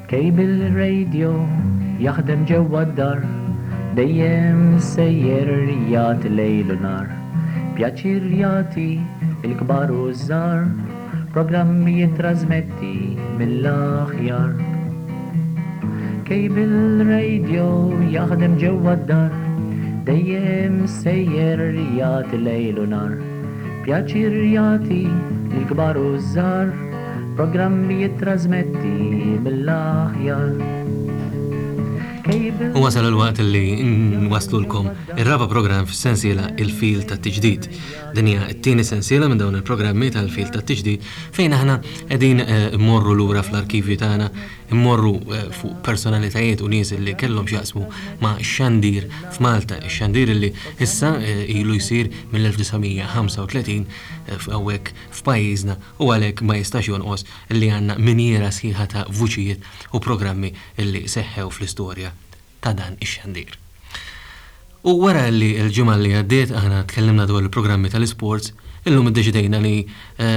كيبل الراديو يخدم جوا الدار دايم سير ريات ليل ونهار بيعطي رياتي الكبار والصغار بروجرام يترازمتي من الأخيار كيبل الراديو يخدم جوا الدار دايم سير ريات ليل ونهار بيعطي رياتي الكبار والصغار بروجرام يترازمتي من الأخيار وصل الوقت اللي نوصلوا لكم الرابع بروجرام في السلسلة الفيل تالتجديد. دنيا التاني سلسلة من دون البروجرامات تاع الفيل تالتجديد فين احنا قاعدين نمروا لورا في الاركيفيو تاعنا نمروا فوق بيرسوناليتيات وناس اللي كلهم يقسموا مع الشاندير في مالطا. الشاندير اللي هسه يلو يصير من 1935 في أوك في بايزنا وعليك ما يستاش ينقص اللي عنا منيرة صحيحة تاع فوشيات وبروجرامي اللي سحوا في الهستوريا تا دان الشاندير. وورا اللي الجمعة اللي عديت احنا تكلمنا دول البروجرامي تاع السبورتس اللي ديجيدينا اللي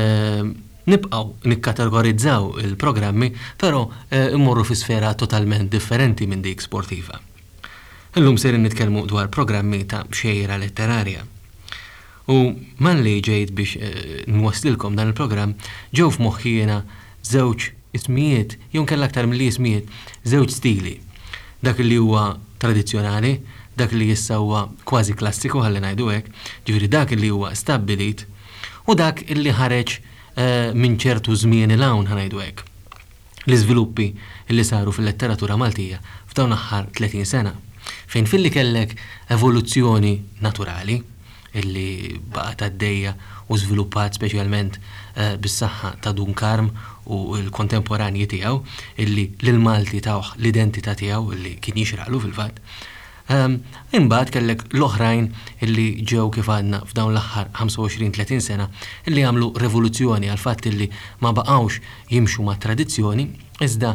نبقاو نكاتيجوريزاو البروجرامي pero immorru fi sfera totalment differenti minn dik sportiva. Illum ser nitkellmu dwar programmi ta' xejra letterarja. U man li ġejt biex nwaslilkom dan il-programm ġew f'moħħiena żewġ ismijiet, jew kellha aktar milli ismijiet, żewġ stili. Dak li huwa tradizzjonali, dak li issa huwa kważi klassiku ħalli ngħidu hekk, ġifieri dak li huwa stabbilit u dak illi ħareġ minn ċertu żmien il-hawn ħanajdu hekk. L-iżviluppi illi saru fil-letteratura Maltija f'dawn aħħar 30 sena, fejn filli kellek evoluzzjoni naturali illi baqgħet għaddejja u żviluppat speċjalment bis-saħħa ta' Dunkarm u l-kontemporanji tiegħu illi lil-Malti tawh l-identità tiegħu illi kien jixraqlu fil-fatt. Imbagħad kellek l-oħrajn illi ġew kif għadna f'dawn l-aħħar 25-30 sena illi għamlu revoluzzjoni għal fatt illi ma baqgħux jimxu ma' tradizzjoni iżda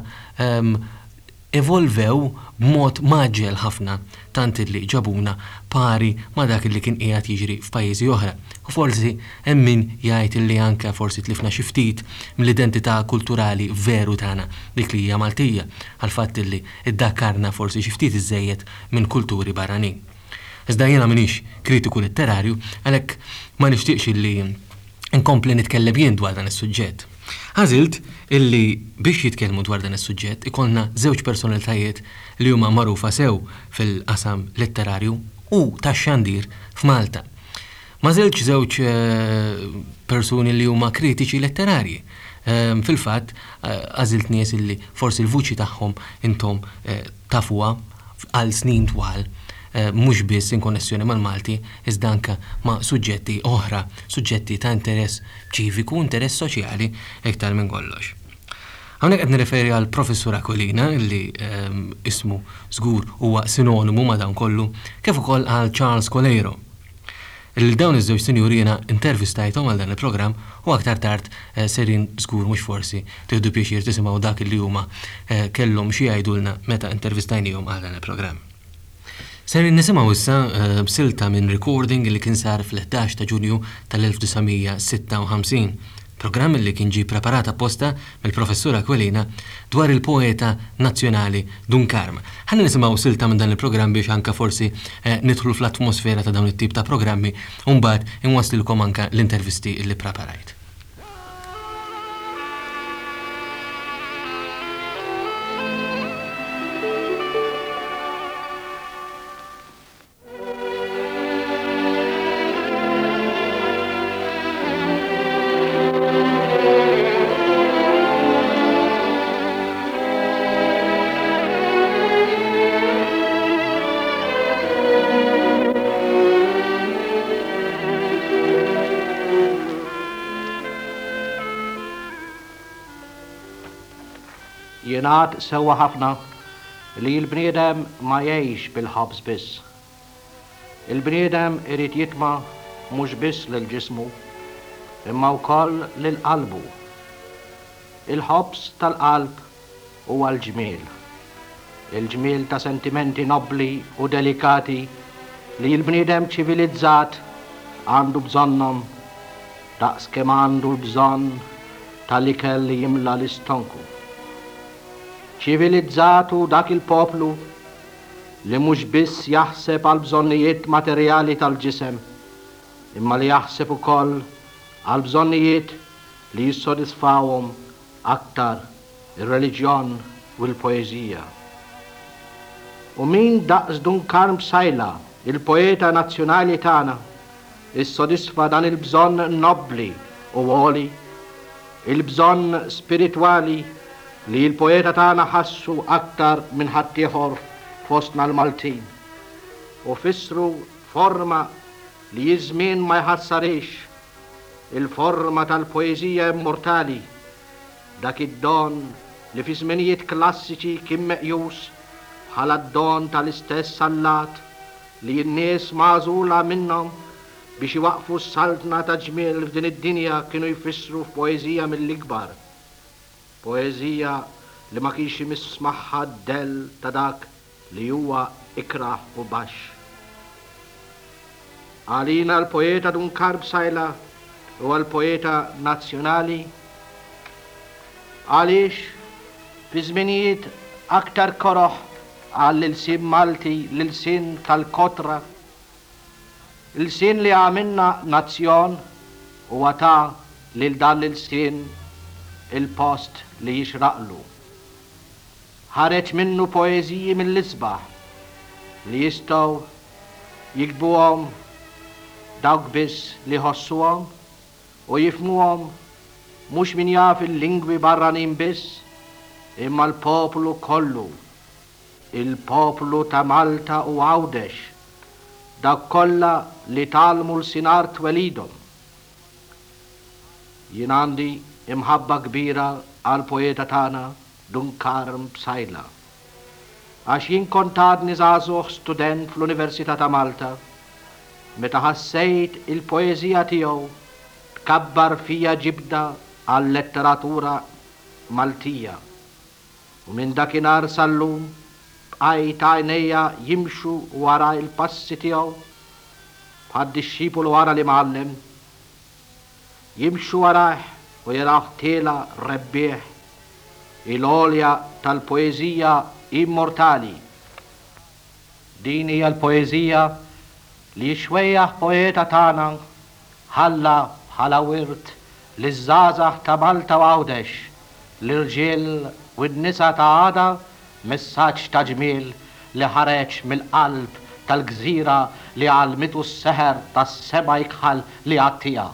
evolvew b'mod maġġel ħafna tant illi ġabuna pari ma' dak illi kien qiegħed jiġri f'pajjiżi oħra. U forsi hemm min jgħid illi anke forsi tlifna xi ftit mill-identità kulturali veru tagħna dik li hija Maltija għal fatt illi iddakkarna forsi xi ftit iżejjed minn kulturi barranin. Iżda jiena m'iniex kritiku letterarju għalhekk ma nixtieqx illi nkompli nitkellem jien dwar dan is-suġġett. Għażilt illi biex jitkellmu dwar dan is-suġġett ikollna żewġ personalitajiet li huma magħrufa sew fil-qasam letterarju u tax-xandir f'Malta. Ma żewġ persuni li huma kritiċi letterarji. Fil-fatt għażilt nies illi forsi l-vuċi tagħhom intom tafuha għal snin twal mhux biss in konnessjoni mal-Malti iżda anke ma' suġġetti oħra, suġġetti ta' interess ċiviku, interess soċjali iktar minn kollox. Hawnhekk qed nirreferi għal Professur Aquilina li ismu żgur huwa sinonimu ma' dan kollu kif ukoll għal Charles Colero. Il-dawn iż-żewġ sinjurina intervistajthom għal dan il-programm u aktar tard serin żgur mhux forsi tieħdu pjaċir tisimgħu dak li huma kellhom xi jgħidulna meta intervistajnihom għal dan il-programm. Ser nisimgħu issa b'silta minn recording li kien sar fl-11 ta' Ġunju tal-1956, programm li kien ġie preparat apposta mill-Professur Aquilina dwar il-poeta nazzjonali Dunkarm. Ħanna nisimgħu silta minn dan il-programm biex anke forsi nidħlu fl-atmosfera ta' dawn it-tip ta' programmi u mbagħad inwasslilkom anke l-intervisti li preparajt. Jingħad sewwa ħafna li l-bniedem ma jgħix bil-ħobż biss. Il-bniedem irid jitma' mhux biss lil ġismu imma wkoll lil qalbu. Il-ħobż tal-qalb huwa l-ġmiel. Il-ġmiel ta' sentimenti nobbli u delikati li l-bniedem ċivilizzat għandu bżonnhom daqskemm għandu l-bżonn tal-ikel li jimla l-istonku. ċivilizzatu dak il-poplu li mhux biss jaħseb għal bżonnijiet materjali tal-ġisem, imma li jaħseb ukoll għal bżonnijiet li jissodisfawhom aktar ir-reliġjon u l-poeżija. U min daqs Duncan Bsajla, il-poeta nazzjonali tagħna, issodisfa dan il-bżonn nobli u għoli, il-bżonn spiritwali li l-poeta tagħna ħassu aktar minn ħaddieħor fostna l-Maltin u fissru forma li jizmin ma jħassarix, il-forma tal-poezija immortali, dak id-don li fi żminijiet klassiċi kien meqjus bħala d-don tal-istess sallat li n-nies magħżula minnhom biex iwaqfu s-saltna ta' ġmiel f'din id-dinja kienu jfissru f'poezija mill-ikbar. Poezija li ma kienx imismaħħa d-del ta' dak li huwa ikraħ u baxx. Għalina l-poeta Duncan Bsajla huwa l-poeta nazzjonali għaliex fi żminijiet aktar koroħ għall-ilsien Malti, l-ilsien tal-kotra, il-sin li għamilna nazzjon u għata lil dan l-ilsien il-post li jixraqlu. Ħareġ minnu poeziji mill-isbaħ li jistgħu jikbuhom dawk biss li ħossuhom u jifhmuhom mhux min jaf il-lingwi barranin biss, imma l-poplu kollu, il-poplu ta' Malta u Għawdex, dak kollha li talmu l-sinar twelidhom. Jien għandi imħabba kbira għal poeta tagħna Duncan Bsajla. Għax jien kont għadni żagħżugħ student fl-Università ta' Malta, meta ħassejt il-poeżija tiegħu tkabbar fija ġibda għal letteratura Maltija. U minn dakinhar sal-lum bqajt għajnejja jimxu wara il-passi tiegħu bħad disċipolu wara li mgħallem, jimxu warah u jaraw tela rebbieħ il-għolja tal-poezija immortali. Din hija l-poezija li xwejjaħ poeta tagħna ħalla bħala wirt li żgħażagħ ta' Malta u Għawdex, l-irġiel u n-nisa ta' għada messaġġ ta' ġmiel li ħareġ mill-qalb tal-gżira li għalmitu s-seħer tas-seba' ikħal li għattija.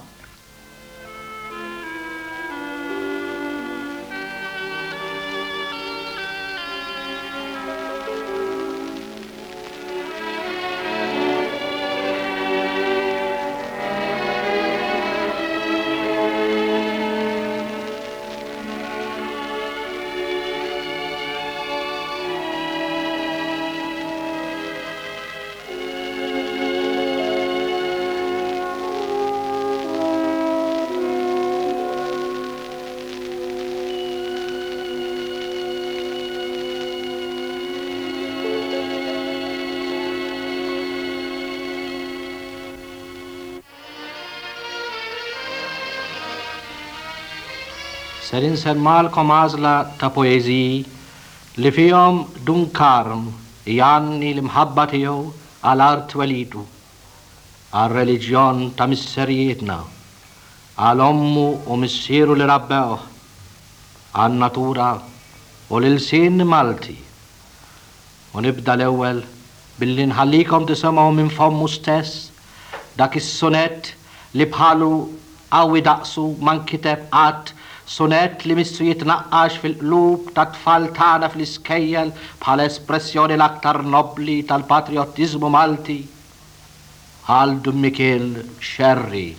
Ser insemmalkom għażla ta' poeżiji li fihom Duncan jgħanni l-imħabba tiegħu għal art welidu, għal reliġjon ta' misserijietna, għal ommu u missieru li rabbewh, għal natura u l-ilsien Malti. U nibda l-ewwel billi nħallikom tisimgħu minn fommu stess dak is-sunett li bħalu qawwi daqsu ma nkiteb qatt, sunet li missu jitnaqqax fil-qlub ta' tfal tagħna fl-iskejjel bħala espressjoni l-aktar nobli tal-patriottiżmu Malti, għal Mikel Scerri.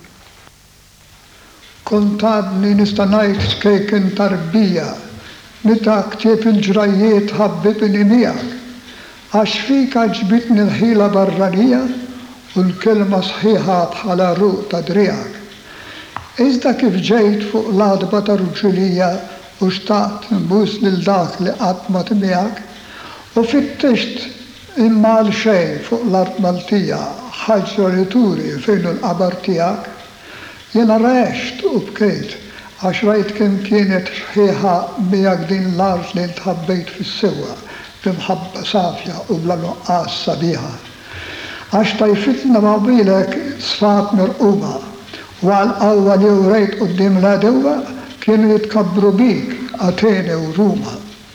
Kont għadni nista' ngħid kejken tarbija, meta ktieb il-ġrajiet ħabbibni miegħek, għax fik ġbitni l-ħila barranija u l-kelma sħiħa bħala ruq ta' driegħek. Iżda kif ġejt fuq l-adba ta' ruġulija u xtaqt nbus lil dak li qatt ma miegħek u fittext imma għal xejn fuq l-art Maltija ħaġa li turi fejn l-qabar tiegħek, jiena rext u bkejt għax rajt kemm kienet sħiħa miegħek din l-art li tħabbejt fis-sewwa b'imħabba safja u bla nuqqas sabiħa. Għax tajfitna ma' bilek sfat mirquba u għal-qawwa li urejt qudiem l-għadewwa kienu jitkabbru bik Atene u Ruma.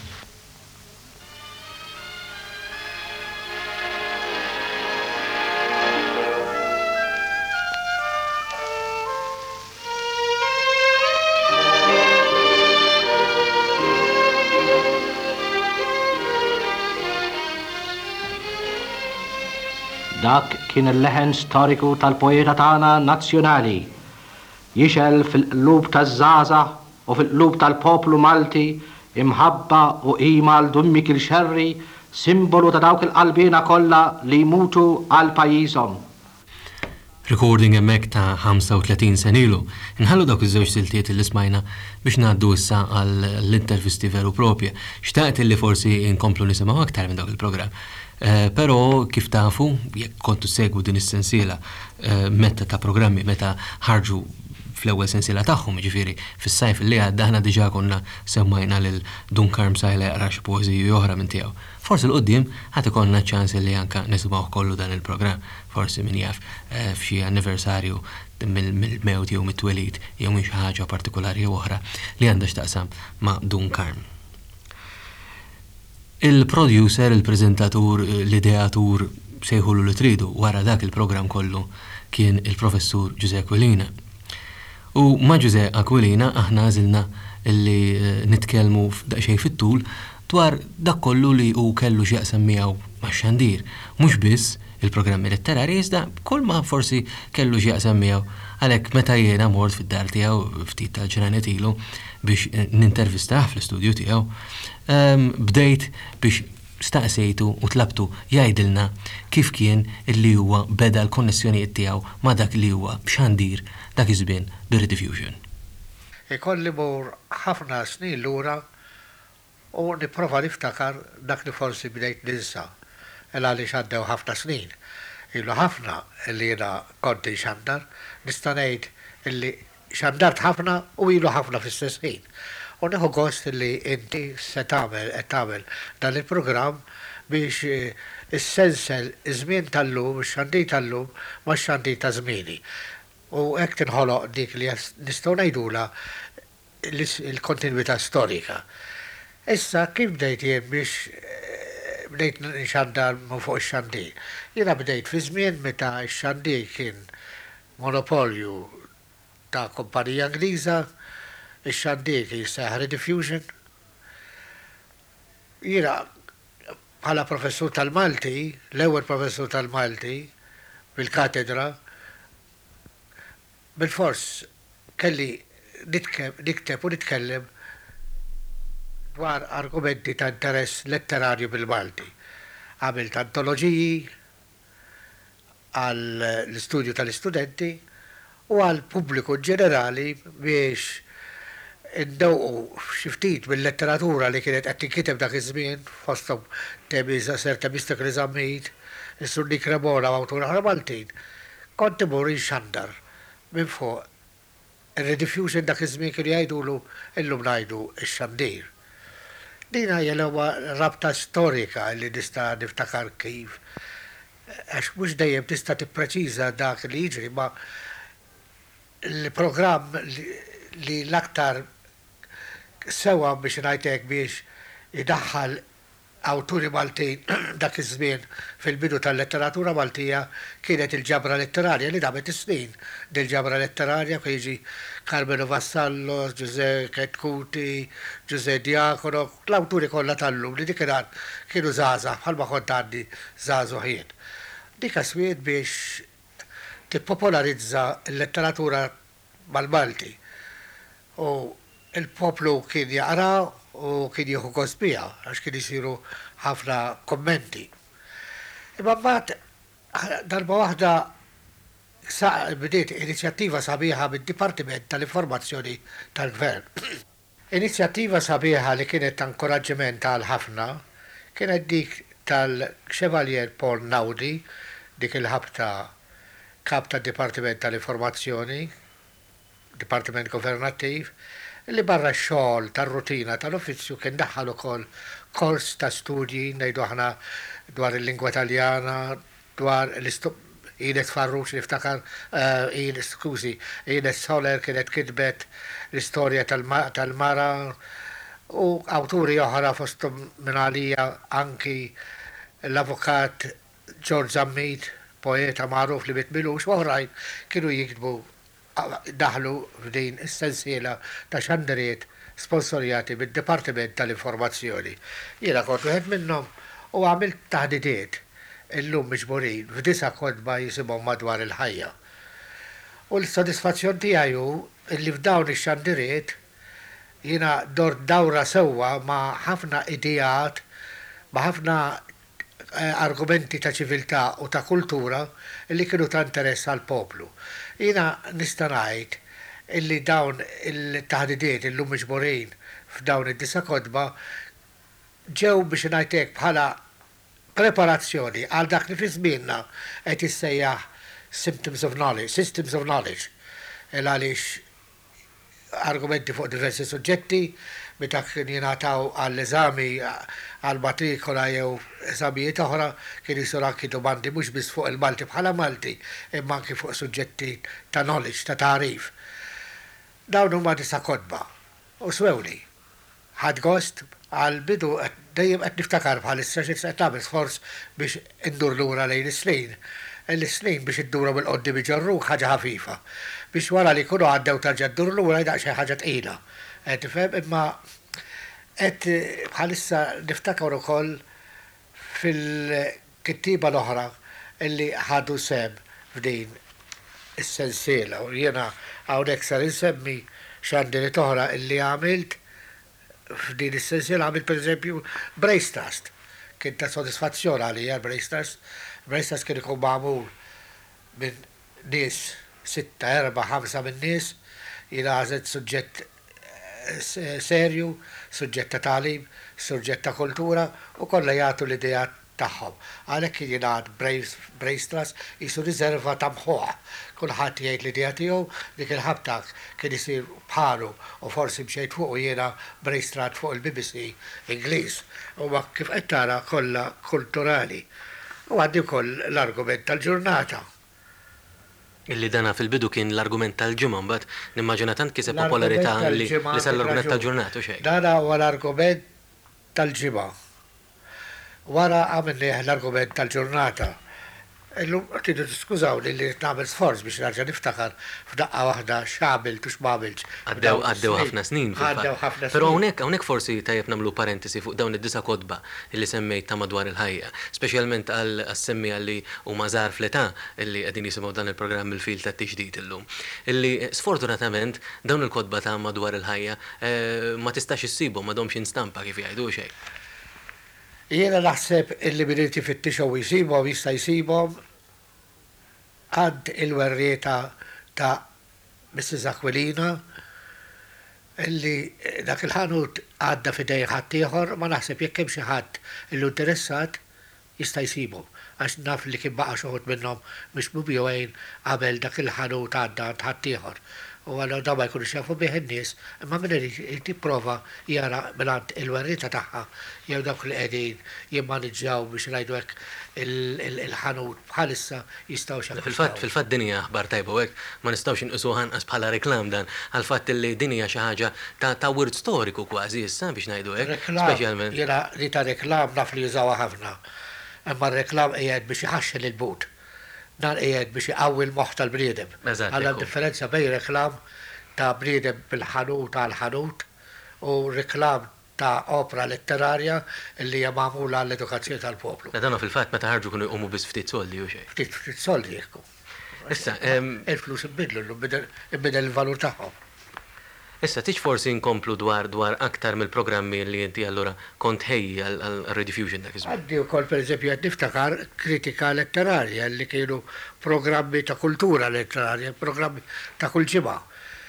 Dak kien il-leħen storiku tal-poeta tagħna nazzjonali, jixel fil-qlub taż-żgħażagħ u fil-qlub tal-poplu Malti imħabba u qima għal dummik il-xerri, simbolu ta' dawk il-qalbina kollha li jmutu għal pajjiżhom. Recording hemmhekk ta' 35 sen ilu, inħallu dawk iż-żewġ siltiet li smajna biex ngħaddu issa għall-intervisti veru propja. Xtaqt illi forsi inkomplu nisimgħu aktar minn dawk il-programm. Però kif tafu, jekk kontu segwu din is-sensiela meta ta' programmi meta ħarġu fl-ewwel sensiela tagħhom, ġifieri fis-sajf li għadda aħna diġà konna semmajna lil Dunkarm Sajla jaqra xi poeżiji oħra minn tiegħu. Forsi l-qudiem ħadd ikollna ċans li anke nisimgħu kollu dan il-programm, forsi min jaf f'xi anniversarju mill-mewt jew mit-twelid jew minn xi ħaġa partikolari oħra li għandha x'taqsam ma' Dunkarm. Il-producer, il-prezentatur, l-ideatur sejħulu li tridu wara dak il-programm kollu kien il-professur Giuseppe Aquilina. U ma' Giuseppe Aquilina aħna għażilna li nitkellmu f'daqsxejn fit-tul dwar dak kollu li hu kellu x'jaqsam miegħu max-xandir. Mhux biss il-programmi letterari iżda kull ma forsi kellu x'jaqsam miegħu għalhekk meta jiena mort fid-dar tiegħu ftit tal-ġranet ilu biex nintervistaħ fl-istudju tiegħu, bdejt biex staqsejtu u tlabtu jgħidilna kif kien illi huwa beda l-konnessjonijiet tiegħu ma' dak li huwa b'xandir dak iż-żmien bir-Rediffusion. Ikolli mur ħafna snin lura u nipprova niftakar dak li forsi bdejt ninsa għaliex għaddew ħafna snin. Ilu ħafna illi jiena konti xandar, nista' ngħid illi xandart ħafna u ilu ħafna fl-istess ħin. U nieħu gost li inti se tagħmel dan il-programm biex issensel iż-żmien tal-lum, ix-xandir tal-lum ma' x-xandir ta' żmieni. U hekk tinħoloq dik li nistgħu ngħidula l-kontinwità storika. Issa kif bdejt jien biex bdejt nxandar minn fuq ix-xandir. Jiena bdejt fi żmien meta x-xandir kien monopolju ta' kumpanija Ingliża, ix-xandir kien jisseħ Rediffusion. Jiena bħala professur tal-Malti, l-ewwel professur tal-Malti bil-katedra, bil-fors kelli nikteb u nitkellem dwar argumenti ta' interess letterarju bil-Malti. Għamilt antoloġiji għall-istudju tal-istudenti u għal-pubbliku ġenerali biex indewqu xi ftit bil-letteratura li kienet qed tinkiteb dak iż-żmien fosthom Ser Temistokle Żammit, is-Sur Dik Remora u awtur oħra Maltin. Kont imur inxandar minn fuq ir-Rediffusion dak iż-żmien kienu jgħidulu illum ngħidu x-xandir. Dina hija rabta storika li nista' niftakar kif. Għax mhux dejjem tista' tippreċiża dak li jiġri ma' il-programm li l-aktar sewa biex ngħidlek biex idaħħal awturi Maltin dak iż-żmien fil-bidu tal-letteratura Maltija kienet il-ġabra letterarja li damet is-snin. Dil-ġabra letterarja kien jiġi Carmelo Vassallo, Giuseppe Ketkuti, Giuseppe Diacono, l-awturi kollha tal-lum li dik kienu żgħażagħ bħalma kont għandi żgħażagħ jien. Dik aswiet biex tippopolarizza l-letteratura mal-Malti. U il-poplu kien jaqra u kien jieħu gost biha għax kien isiru ħafna kommenti. Imma mbagħad darba waħda bdiet inizjattiva sabiħa mid-Dipartiment tal-Informazzjoni tal-Gvern. Inizjattiva sabiħa li kienet ta' inkoraġġiment għal ħafna kienet dik tal-Chevalier Paul Naudi, dik il-ħabta kap tad-Dipartiment tal-Informazzjoni, Dipartiment Governattiv, li barra xogħol tar-rutina tal-uffiċċju kien daħħal ukoll kors ta' studji ngħidu aħna dwar il-lingwa Taljana, dwar Ines Farrux niftakar, Ines Soler kienet kitbet l-istorja tal-mara u awturi oħra fostum minn għalija anki l-avukat George Zammit, poeta magħruf li bitmilux, u oħrajn kienu jiktbu daħlu f'din is-sensiela ta' xandiriet sponsorjati mid-Dipartiment tal-Informazzjoni. Jiena kont wieħed minnhom u għamilt taħdidiet illum miġburin f'disa kodba jisimhom madwar il-ħajja. U l-sodisfazzjon tiegħi hu li f'dawn ix-xandiriet jiena dawra sewwa ma' ħafna idejat, ma' ħafna argumenti ta' ċiviltà u ta' kultura li kienu ta' interess għal poplu. Jiena nista' ngħid illi dawn il-taħdidiet illum miġburin f'dawn id-disa kodba ġew biex ngħidlek bħala preparazzjoni għal dak li fi żmienna qed issejjaħ systems of knowledge, għaliex argumenti fuq diversi suġġetti meta kien jingħataw għall-eżami għall-matrikola jew eżamijiet oħra kien jisur anki domandi mhux biss fuq il-Malti bħala Malti, imma anki fuq suġġetti ta' knowledge, ta' tarif. Dawn huma disa kodba u swewni. Ħadd gost għal-bidu dejjem qed niftakar bħalissa xi qed nagħmel sforz biex indur lura lejn is-snin. Il-snin biex iddura bil-qoddim iġarruk ħaġa ħafifa. Biex wara li jkunu għaddew tarġa' ddur lura daqsxejn ħaġa tqila. Qed tifhem imma qed bħalissa niftakar ukoll fil-kittiba l-oħra illi ħadu sem f'din is-sensiela u jiena hawnhekk sar insemmi x'għandiriet oħra illi għamilt f'din is-sensiela għamilt pereżempju Brace Trust. Kien ta' sodisfazzjon għalija Brace Trust. Brace Trust kien ikun magħmul minn nies 6, 4, 5 minn nies jiena għażet suġġett serju, suġġett ta' tagħlim, suġġett ta' kultura u kollha jagħtu l-idea tagħhom. Għalhekk kien jingħad Brace Trust jisu riserva ta' mħuħ. Kulħadd jgħid l-idea tiegħu dik il-ħabtak kien isir bħalu u forsi mxejt fuq jiena Brace Trust fuq il-BBC Ingliż. Huwa kif qed tara kollha kulturali. U għandi wkoll l-argument tal-ġurnata. Illi dana fil-bidu kien l-argument tal-ġimgħa mbagħad nimmaġina tant kiseb popolarità li sar l-argument tal-ġurnata u xejn. Dana huwa l-argument tal-ġimgħa. Wara għamilni l-argument tal-ġurnata. Illum tidu tiskużawni li nagħmel sforz biex narġa' niftakar f'daqqa waħda x'għamilt u x'm'għamilx. Għaddew ħafna snin fil-fatt. Però hawnhekk forsi tajjeb nagħmlu parentesi fuq dawn id-disa kodba illi semmejt ta' madwar il-ħajja, speċjalment għas-semmi għalli huma żgħar fl-età illi qegħdin jisimgħu dan il-programm il-fil tat-tiġdid illum. Illi sfortunatament dawn il-kodba ta' madwar il-ħajja ma tistax issibhom m'għadhomx instampa kif jgħidu xejn. Jiena naħseb illi biriet jifittixhom jsibhom jista' jsibhom għand il-werrieta ta' Mrs. Aquilina illi dak il-ħanut għadda fidej ħadd ieħor ma naħseb jekk hemm xi ħadd illu interessat jista' jsibhom għax naf li kien baqa' xoħod minnhom mhux mubjowejn qabel dak il-ħanut għadda għand ħadd ieħor. U għallu da ma jkunux jafu bih in-nies, imma min irid tipprova jara mingħand il-werrieta tagħha jew dawk li qegħdin jimmaniġġjaw biex ngħidu hekk il-ħanut bħalissa jistgħu xi Fil-fatt din hija aħbar tajba hekk ma nistgħux inqisuha anqas bħala reklam dan għall-fatt li din hija xi ħaġa ta' wirt storiku kważi issa biex ngħidu hekk. Speċjalment. Jiena li ta' reklam naf li jużawha ħafna. Imma r-reklam qiegħed biex iħaxxel il-but. Dan qiegħed biex iqawwi l-moħħ tal-bniedem. Għandha differenza bejn reklam ta' bniedem bil-ħanut għal-ħanut u reklam ta' opera letterarja li hija magħmula għall-edukazzjoni tal-poplu. Dan fil-fatt meta ħarġu kienu jqumu biss ftit soldi u xejn. Ftit soldi jekku. Issa il-flus imbidlu imbidel il-valur tagħhom. Issa tiġ forsi nkomplu dwar aktar mill-programmi li inti allura kont ħejji għal-rediffusion dak iż-żmien. Għaddi wkoll pereżempju qed niftakar kritika letterarja li kienu programmi ta' kultura letterarja, programmi ta' kull ġimgħa.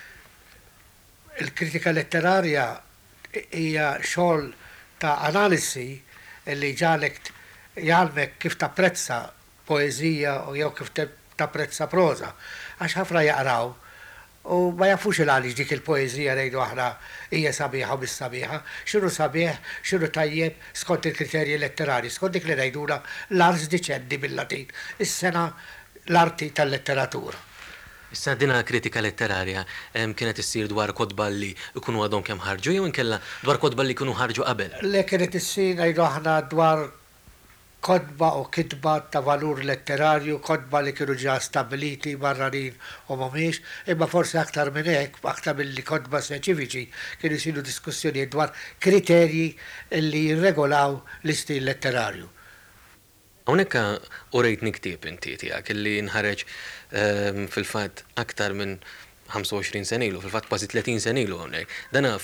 Il-kritika letterarja hija xogħol ta' analisi li ġalek jgħalmek kif tapprezza poeżija u jew kif tapprezza proża. Għax ħafna jaqraw U ma jafux il-għalix dik il-poezija rejdu aħna hija sabiħa u bis-sabiħa, xinu sabiħ, xinu tajjeb, skont il-kriterji letterari, skont dik li rejduna l-ars diċendi bil-Latin, is-sena l-arti tal-letteratura. Issa dina kritika letterarja kienet issir dwar kodba li ikunu għadhom kemm ħarġu jew inkella dwar kodba li ikunu ħarġu qabel. Le kienet issir ngħidu aħna dwar kodba u kitba ta' valur letterarju, kodba li kienu ġa stabiliti barranin u mhumiex, imma forsi aktar minn hekk, aktar milli kodba speċifiċi, kienu jsiru diskussjonijiet dwar kriterji li jirregolaw l-istil letterarju. Hawnhekk urejtni ktieb inti tiegħek illi nħareġ fil-fatt aktar minn 25 sena ilu, fil-fatt kważi 30 sena ilu hawnhekk. Dana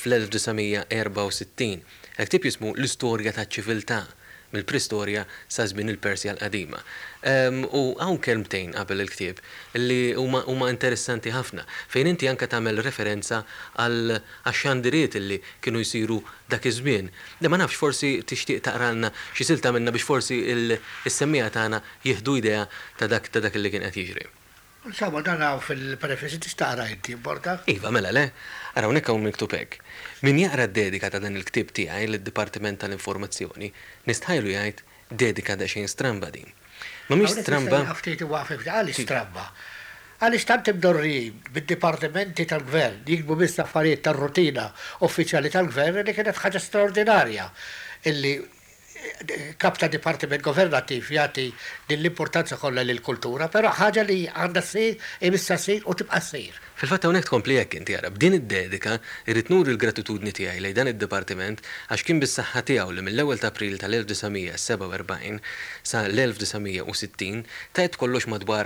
fl-1964. Ktieb jismu l-istorja taċ-ċiviltà mill-Pristorja sa żmien il-Persja l-qadima. U hawn kelmtejn qabel il-ktieb li huma interessanti ħafna fejn inti anke tagħmel referenza għal xandiriet li kienu jsiru dak iż-żmien. Ma nafx forsi tixtieq taqralna xi silta minna biex forsi is-semmija tagħna jieħdu idea ta' dak li kien qed jiġri. Insomma, dan għaw fil-prefessi tistaqra inti, importa? Iva, mela, le? Ara, unek għaw miktub hekk. Min jaqra d-dedika ta' dan il-ktib tiegħi l-Dipartiment tal-Informazzjoni, nistħajlu jgħid dedika da xejn stramba din. Ma mhix stramba. Għaftiti waqfek, għali stramba. Għali tant imdorri bid-dipartimenti tal-gvern, jikbu biss affarijiet tal-rutina uffiċjali tal-gvern li kienet ħaġa straordinarja illi kap ta' Dipartiment Governattiv jagħti din l-importanza kollha lill-kultura, però ħaġa li għandha ssir imissa ssir u tibqa' ssir. Fil-fatt hawnhekk tkompli hekk inti ara b'din id-dedika irrid nur il-gratitudni tiegħi lejn dan id-dipartiment għax kien bis-saħħa tiegħu li mill-ewwel ta' April tal-1947 sa l-1960 tajt kollox madwar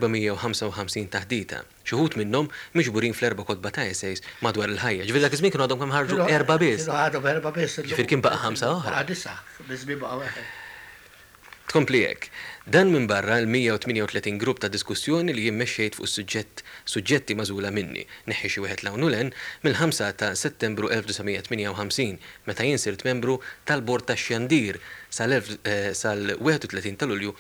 455 taħdita. Xi wħud minnhom miġburin fl-erba' kotba ta' essays madwar il-ħajja. Ġifier dak iż-żmien kienu għadhom kemm ħarġu erba' biss. Għadhom erba' biss. Ġifier kien baqa' ħamsa oħra. Għadisa, biżmi baqa' weħed. Tkompli hekk. Dan minn barra l-138 grupp ta' diskussjoni li jimmexxejt fuq suġġetti mażula minni, neħħi xi wieħed l ulen mill-5 ta' Settembru 1958 meta jien sirt membru tal-Bord tax-Xandir sal-31 ta' Lulju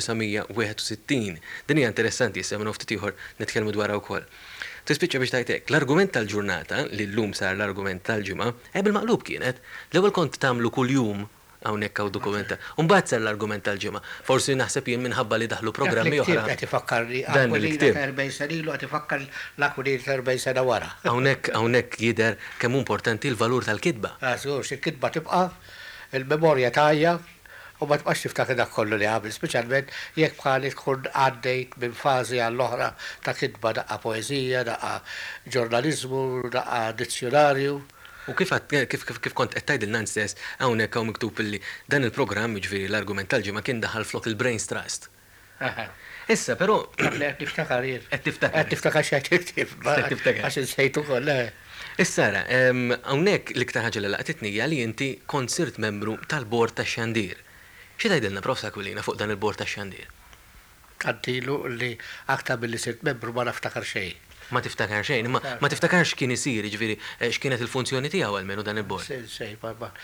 1961. Din hija interessanti issa minn ftit ieħor nitkellmu dwarha wkoll. Tispiċċa biex tajtek, l-argument tal-ġurnata li llum sar l-argument tal-ġimgħa bil-maqlub kienet l-ewwel kont tagħmlu kuljum hawnhekk hawn dokumenta. Mbagħad sar l-argument tal-ġimgħa. Forsi naħseb jien minħabba li daħlu programmi oħra. Qed ifakkarni dan il-ktieb. 40 sena ilu qed ifakkar l-akwilin 40 sena wara. Hawnhekk jidher kemm importanti l-valur tal-kitba. Għażux, il-kitba tibqa', il-memorja tajja, u ma tibqax tiftakar dak kollu li għamil, speċjalment jekk bħali tkun għaddejt minn fażi għall-oħra ta' kitba daqqa poeżija, daqqa ġurnaliżmu, daqqa dizzjonarju. U kif kont qed tgħidilna stess hawnhekk hawn miktub illi dan il-programm jiġifieri l-argument tal-ġimgħa kien daħal flok il-Brains Trust. Issa però qed tiftakar jien. Qed tiftakar xi tiktib. Għax insejtu kollha. Issa ara, hawnhekk l-iktar ħaġa li laqtitni hija li inti kont sirt membru tal-Bord tax-Xandir. Xi tgħidilna Prof Sakwilina fuq dan il-Bord tax-Xandir? Kantilu li aktar milli sirt membru ma naftakar xejn. Ma tiftakar xejn, ma tiftakarx kien isir, ġifieri x'kienet il-funzjoni tiegħu għalmenu dan il-bord. Sej,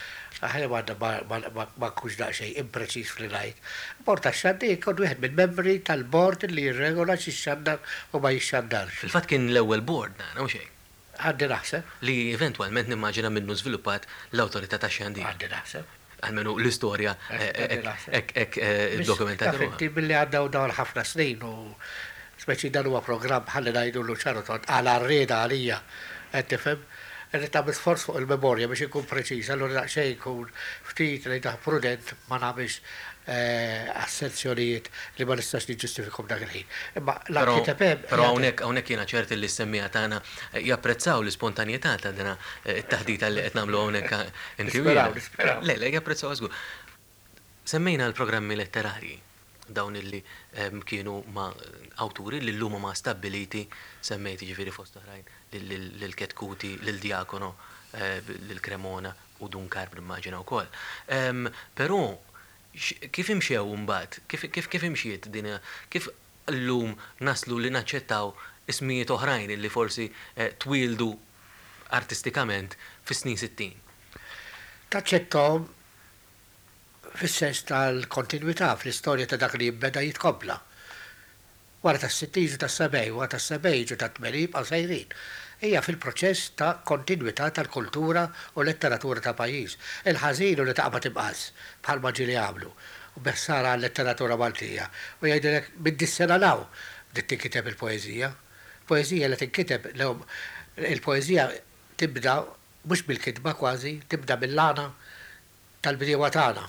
ma kux daqsxejn impreċiż fl-ngħid. Bord tax-Xandir kont wieħed mill-membri tal-bord li jirregola x'ixxandar u ma jixxandarx. Fil-fatt kien l-ewwel bord dan u xejn. Għandi naħseb. Li eventwalment nimmaġina minnu żviluppat l-Awtorità tax-Xandir. Għandi naħseb. Għalmenu l-istorja hekk dokumentata. Billi għaddew dawn ħafna snin u speċi dan huwa programm ħalli ngħidu lu ċarotot għal arreda għalija qed tifhem qed tagħmel sforz fuq il-memorja biex ikun preċiż, allura daqsxejn ikun ftit li taħ prudent ma nagħmilx asserzjonijiet li ma nistax niġġustifikhom dak il-ħin. Imma l-arkiteteb. Però hawnhekk jiena ċert li s-semmija tagħna japprezzaw l-ispontanjetà ta' dana t-taħdita li qed nagħmlu hawnhekk Nisperaw. Le, japprezzaw żgur. Semmejna l-programmi letterarji dawn illi kienu ma' awturi li l-lum ma' stabiliti semmejti ġifiri fost oħrajn l-Ketkuti, l-Diakono, l-Cremona u Dunkar b'immaġina wkoll. Però kif imxew mbagħad? Kif imxiet din kif llum naslu li naċċettaw ismijiet oħrajn li forsi twildu artistikament fis-snin 60? Taċċettom fis-sens tal-kontinwità fl-istorja ta' dak li jibbeda jitkompla. wara tas-60 ġu tas-70, wara tas-70 ġu tat-80 jibqgħu sejrin. Hija fil-proċess ta' kontinwità tal-kultura u letteratura ta' pajjiż. Il-ħażin u li taqbad tibqas bħalma ġieli għamlu. U bessara għal-letteratura Maltija. U jgħidilek bid-dissena law bdiet tinkiteb il-poeżija. Poeżija li tinkiteb il-poeżija tibda mhux bil-kitba kważi, tibda bil-lana tal-bdiewa tagħna.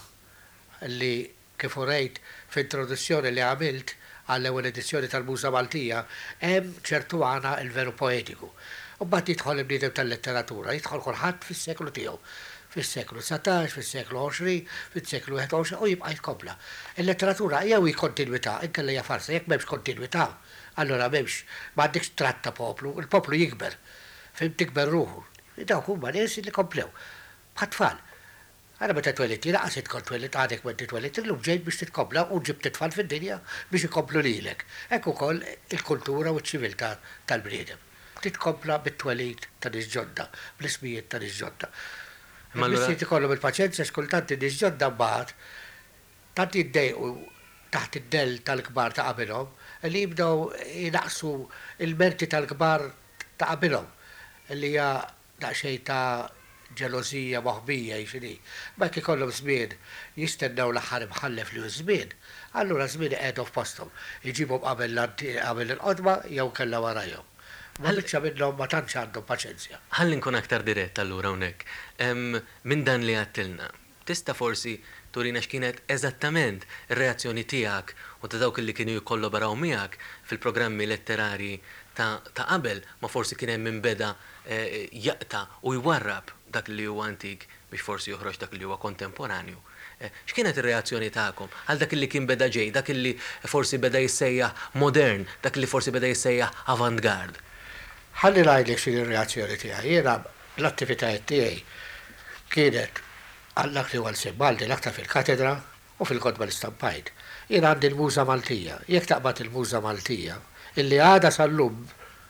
Li kif urejt f'introduzzjoni li għamilt għall-ewwel edizzjoni tal-Muża Maltija, hemm ċertu għana il-veru poetiku. U mbagħad jidħol il-bniedem tal-letteratura, jidħol kulħadd fis-seklu tiegħu. Fis-seklu 19, fis-seklu 20, fis-seklu 21 u jibqa' jkompla. Il-letteratura jew kontinwità, inkella hija farsa, jekk m'hemmx kontinwità, allura m'hemmx m'għandekx tratt ta' poplu, il-poplu jikber. Fim tikber ruħu. Dawk huma nies li komplew. Bħat-tfal. Għana meta twellit, laqasit kont twellit, għadek meta twellit, illum ġejt biex titkompla u ġib titfall fid-dinja biex ikomplu lilek. Ekk ukoll il-kultura u ċ-ċiviltà tal-bniedem. Titkompla bit-twellit ta' niġġodda, bl-ismijiet ta' niġġodda. Bissiet ikollhom il-paċenza x'kultant niġġodda mbagħad tant jiddejqu taħt id-del tal-kbar ta' qabilhom li jibdew jinaqsu il-merti tal-kbar ta' qabilhom li hija daqsxejn ta' ġelozija moħbija jifini. Ma ikollhom żmien jistennew l-aħħar imħallef li żmien, allura żmien qiegħdu f'posthom. Iġibhom qabel il-qodma jew kellha warajhom. Ma biċċa minnhom ma tantx għandhom paċenzja. Ħalli nkun aktar dirett allura hawnhekk. Minn dan li għattilna, tista' forsi turina x'kienet eżattament ir-reazzjoni tiegħek u ta' dawk li kienu jikollaboraw miegħek fil-programmi letterari ta' qabel, ma forsi kien hemm minbeda jaqta' u jwarrab dak li huwa antik biex forsi joħroġ dak li huwa kontemporanju. X'kienet ir-reazzjoni tagħkom għal dak li kien beda ġej, dak li forsi beda jissejjaħ modern, dak li forsi beda jissejjaħ avant-gard? Ħalli ngħidlek x'in ir-reazzjoni tiegħi. Jiena l-attivitajiet tiegħi kienet għal dak li huwa l-Simbaldi l-aktar fil-katedra u fil-kodba l-istampajt. Jiena għandi l-Muża Maltija. Jekk taqbad il-Muża Maltija, illi għada sal-lum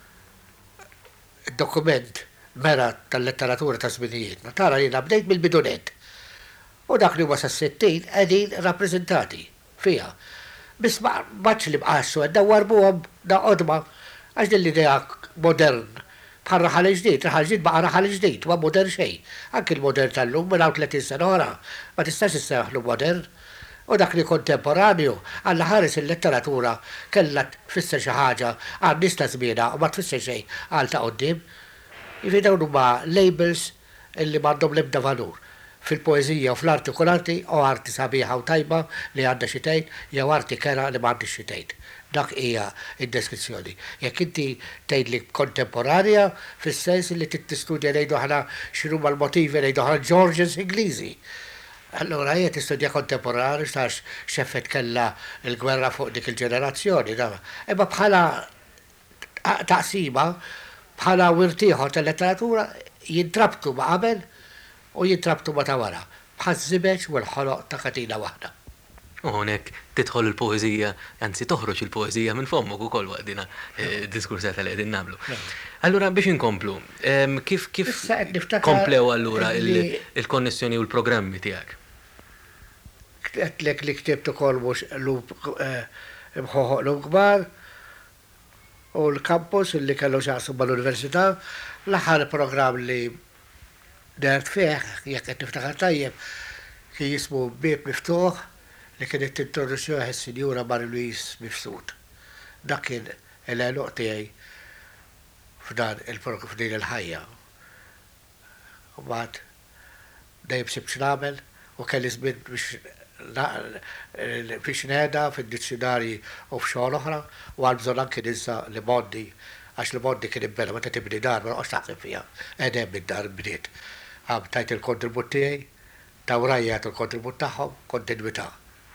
id-dokument mera tal-letteratura ta' żminijietna. Tara jiena bdejt mill-bidunet. U dak li huwa sas-60 qegħdin rappreżentati fiha. Biss baċ li bqassu qed dawwarbuhom da' qodma għax din l-idea modern bħal raħal ġdid, raħal ġdid baqa' raħal ġdid, ma modern xejn. Anke l-modern tal-lum minn 30 sena oħra ma tistax isseħħlu modern. U dak li kontemporanju għalla ħares il-letteratura kellha tfisser xi ħaġa għal nies ta' żmienha u ma tfisser xejn għal ta' qudiem. Jiġifieri dawn huma labels illi m'għandhom l-ebda valur. Fil-poeżija u fl-arti kull-arti u arti sabiħa u tajba li għandha xi tgħid jew arti kera li m'għandix xi tgħid. Dak hija id-deskrizzjoni. Jekk inti tgħidli kontemporanja fis-sens li tistudja ngħidu aħna x'inhuma l-motivi ngħidu aħna Georgians Ingliżi. Allora jgħet istudja kontemporanju stax xeffet kella il-gwerra fuq dik il-ġenerazzjoni. Imma bħala taqsima, bħala wirtieħor tal-letteratura jintrabtu ma' qabel u jintrabtu ma' ta' wara. Bħazzibeċ u l-ħoloq ta' katina waħda. U hawnhekk tidħol il-poeżija, anzi toħroġ il-poeżija minn fommok ukoll waqdina diskursat li qegħdin nagħmlu. Allura biex inkomplu, kif komplew allura il-konnessjoni u l-programmi tiegħek? Qedlek li ktibt ukoll mhux imħoħoq l-kbar u l-kampus li kellu xaqsu mal-università, l-aħħar programm li dert fih, jekk qed niftakar tajjeb, kien jismu Bieb Miftuħ li kienet tintroduċjuha is-Sinjura Marie-Louise Mifsud. Dak kien il-għeluq tiegħi f'dan f'din il-ħajja. U mbagħad dejjem sibt x'nagħmel u kelli żmien biex ngħedha fid-dizzjonarji u f'xogħol oħra u għal bżonn anke ninsa li modi għax li modi kien imbella meta tibni dar ma noqgħodx taħseb fiha. Qegħdem mid-dar bniet. Tajt il-kontribut tiegħi, ta' wrajja il-kontribut tagħhom, kontinwità.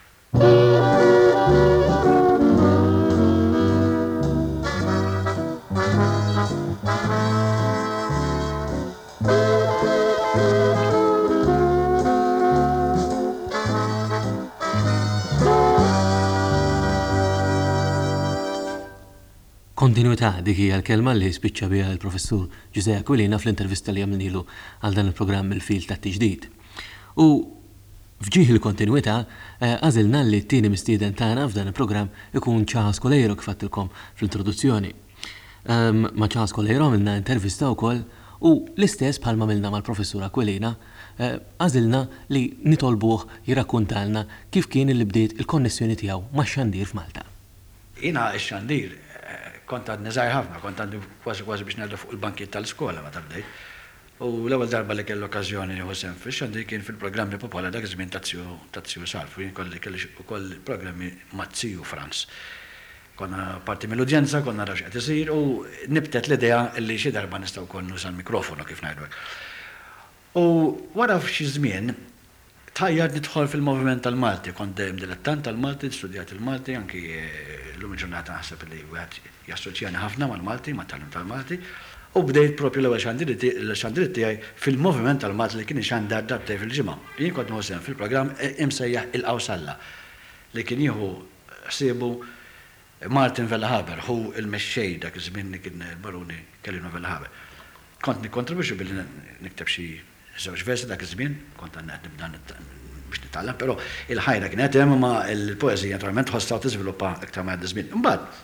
Kontinuità dik hija l-kelma li spiċċa biha l-professur Giuseppe Aquilina fl-intervista li għamilnilu għal dan il-programm il-fil tat-tiġdid. U Fġieħ il-kontinuità, għażilna li t-tieni mistieden tagħna f'dan il-programm ikun Charles Colero kif għattilkom fl-introduzzjoni. Ma' Charles Colero għamilna intervista wkoll u l-istess bħalma għamilna mal-professur Aquilina, għażilna li nitolbuh jirakkuntalna kif kien li bdiet il-konnessjoni tiegħu max-xandir f'Malta. Jiena x-xandir kont għad niżgħar ħafna, kont għandi kważi biex nerda fuq il-bankiet tal-iskola ma tabdejt. U l-ewwel darba li kell okkażjoni nieħu sehem fix-xandir kien fil-programmi Popola dak iż-żmien tazzju Salf, jien kelli ukoll programmi Mazziju Franz. Konna parti mill-udjenza, konna naraw x'qed isir u nibtet l-idea li xi darba nistgħu wkoll nuża l-mikrofonu kif ngħidu hekk. U wara f'xi żmien tħajjar nidħol fil-moviment tal-Malti, kont dejjem dilettant tal-Malti, studjat il-Malti, anki l-lum il-ġurnata naħseb li wieħed jassoċjani ħafna mal-Malti, mat-tagħlim tal-Malti, u bdejt propju l-ewwel xandir tiegħi fil-moviment tal-Malti li kien ixandar darbtej fil-ġimgħa. Jien kont nħossem fil-programm imsejjaħ il-Qawsalla li kien jieħu ħsiebu Martin Vellahaber, hu il-mexxej dak iż-żmien li kien baruni Kellino Vellahaber. Kont nikkontribwixxi billi nikteb xi żewġ versi dak iż-żmien, kont għandna nibda biex nitgħallem, però il-ħajra kienet hemm ma l-poeżija naturalment ħossa tiżviluppa iktar ma żmien. Imbagħad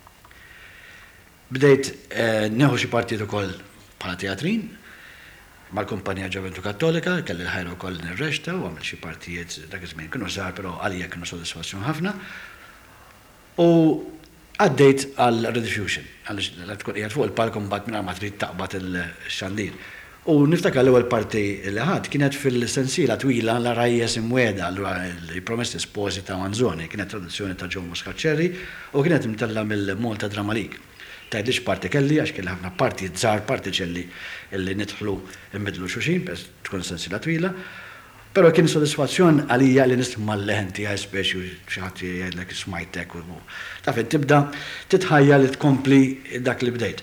bdejt neħu xi partijiet ukoll bħala teatrin mal-Kumpanija Ġoventu Kattolika, kelli l-ħajra wkoll nirrexta u għamil xi partijiet dak iż-żmien kienu żgħar, però għalija kienu sodisfazzjon ħafna. U għaddejt għal Rediffusion, għal tkun qiegħed fuq il-palkom mbagħad minn ma trid taqbad il-xandir. U niftakar l-ewwel parti li ħadd kienet fil-sensiela twila la Rajjes Imweda, il-Promessi Sposi ta' Manzoni, kienet traduzzjoni ta' John Muscacceri u kienet imtella mill-Malta Drama League. Tgħidlix parti kelli għax kelli ħafna parti żgħar parti ċelli illi nidħlu imbidlu xulxin biex tkun sensiela twila. Pero kien sodisfazzjon għalija li nisma l-leħen tiegħi speċi xi ħadd jgħidlek smajtek u taf tibda titħajja li tkompli dak li bdejt.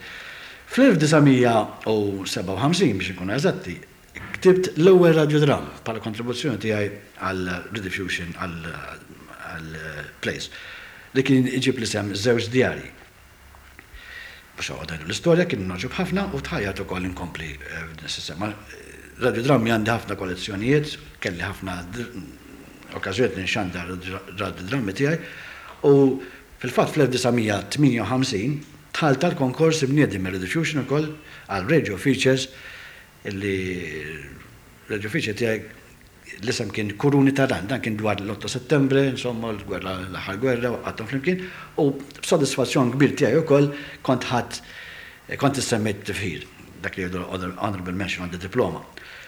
Fl-1957 biex nkunu eżatti, ktibt l-ewwel radiodram bħala kontribuzzjoni tiegħi għal Rediffusion għal Plays li kien iġib li sem żewġ djarji. Biex għodajnu l-istorja kien noġob ħafna u tħajjat ukoll inkompli f'din Radiodrammi għandi ħafna kollezzjonijiet, kelli ħafna okkażjoniet li nxandar radiodrammi tiegħi u fil-fatt fl-1958 tħalt tal-konkors imniedi mir-Rediffusion ukoll għal Radio Features illi Radio Features tiegħi l-isem kien Kuruni Taran, dan kien dwar l-8 Settembru, insomma l-aħħar gwerra għadhom flimkien u b'sodisfazzjon kbir tiegħi wkoll kont issemmejt tifħir dak li jgħidu honorable mention on the diploma.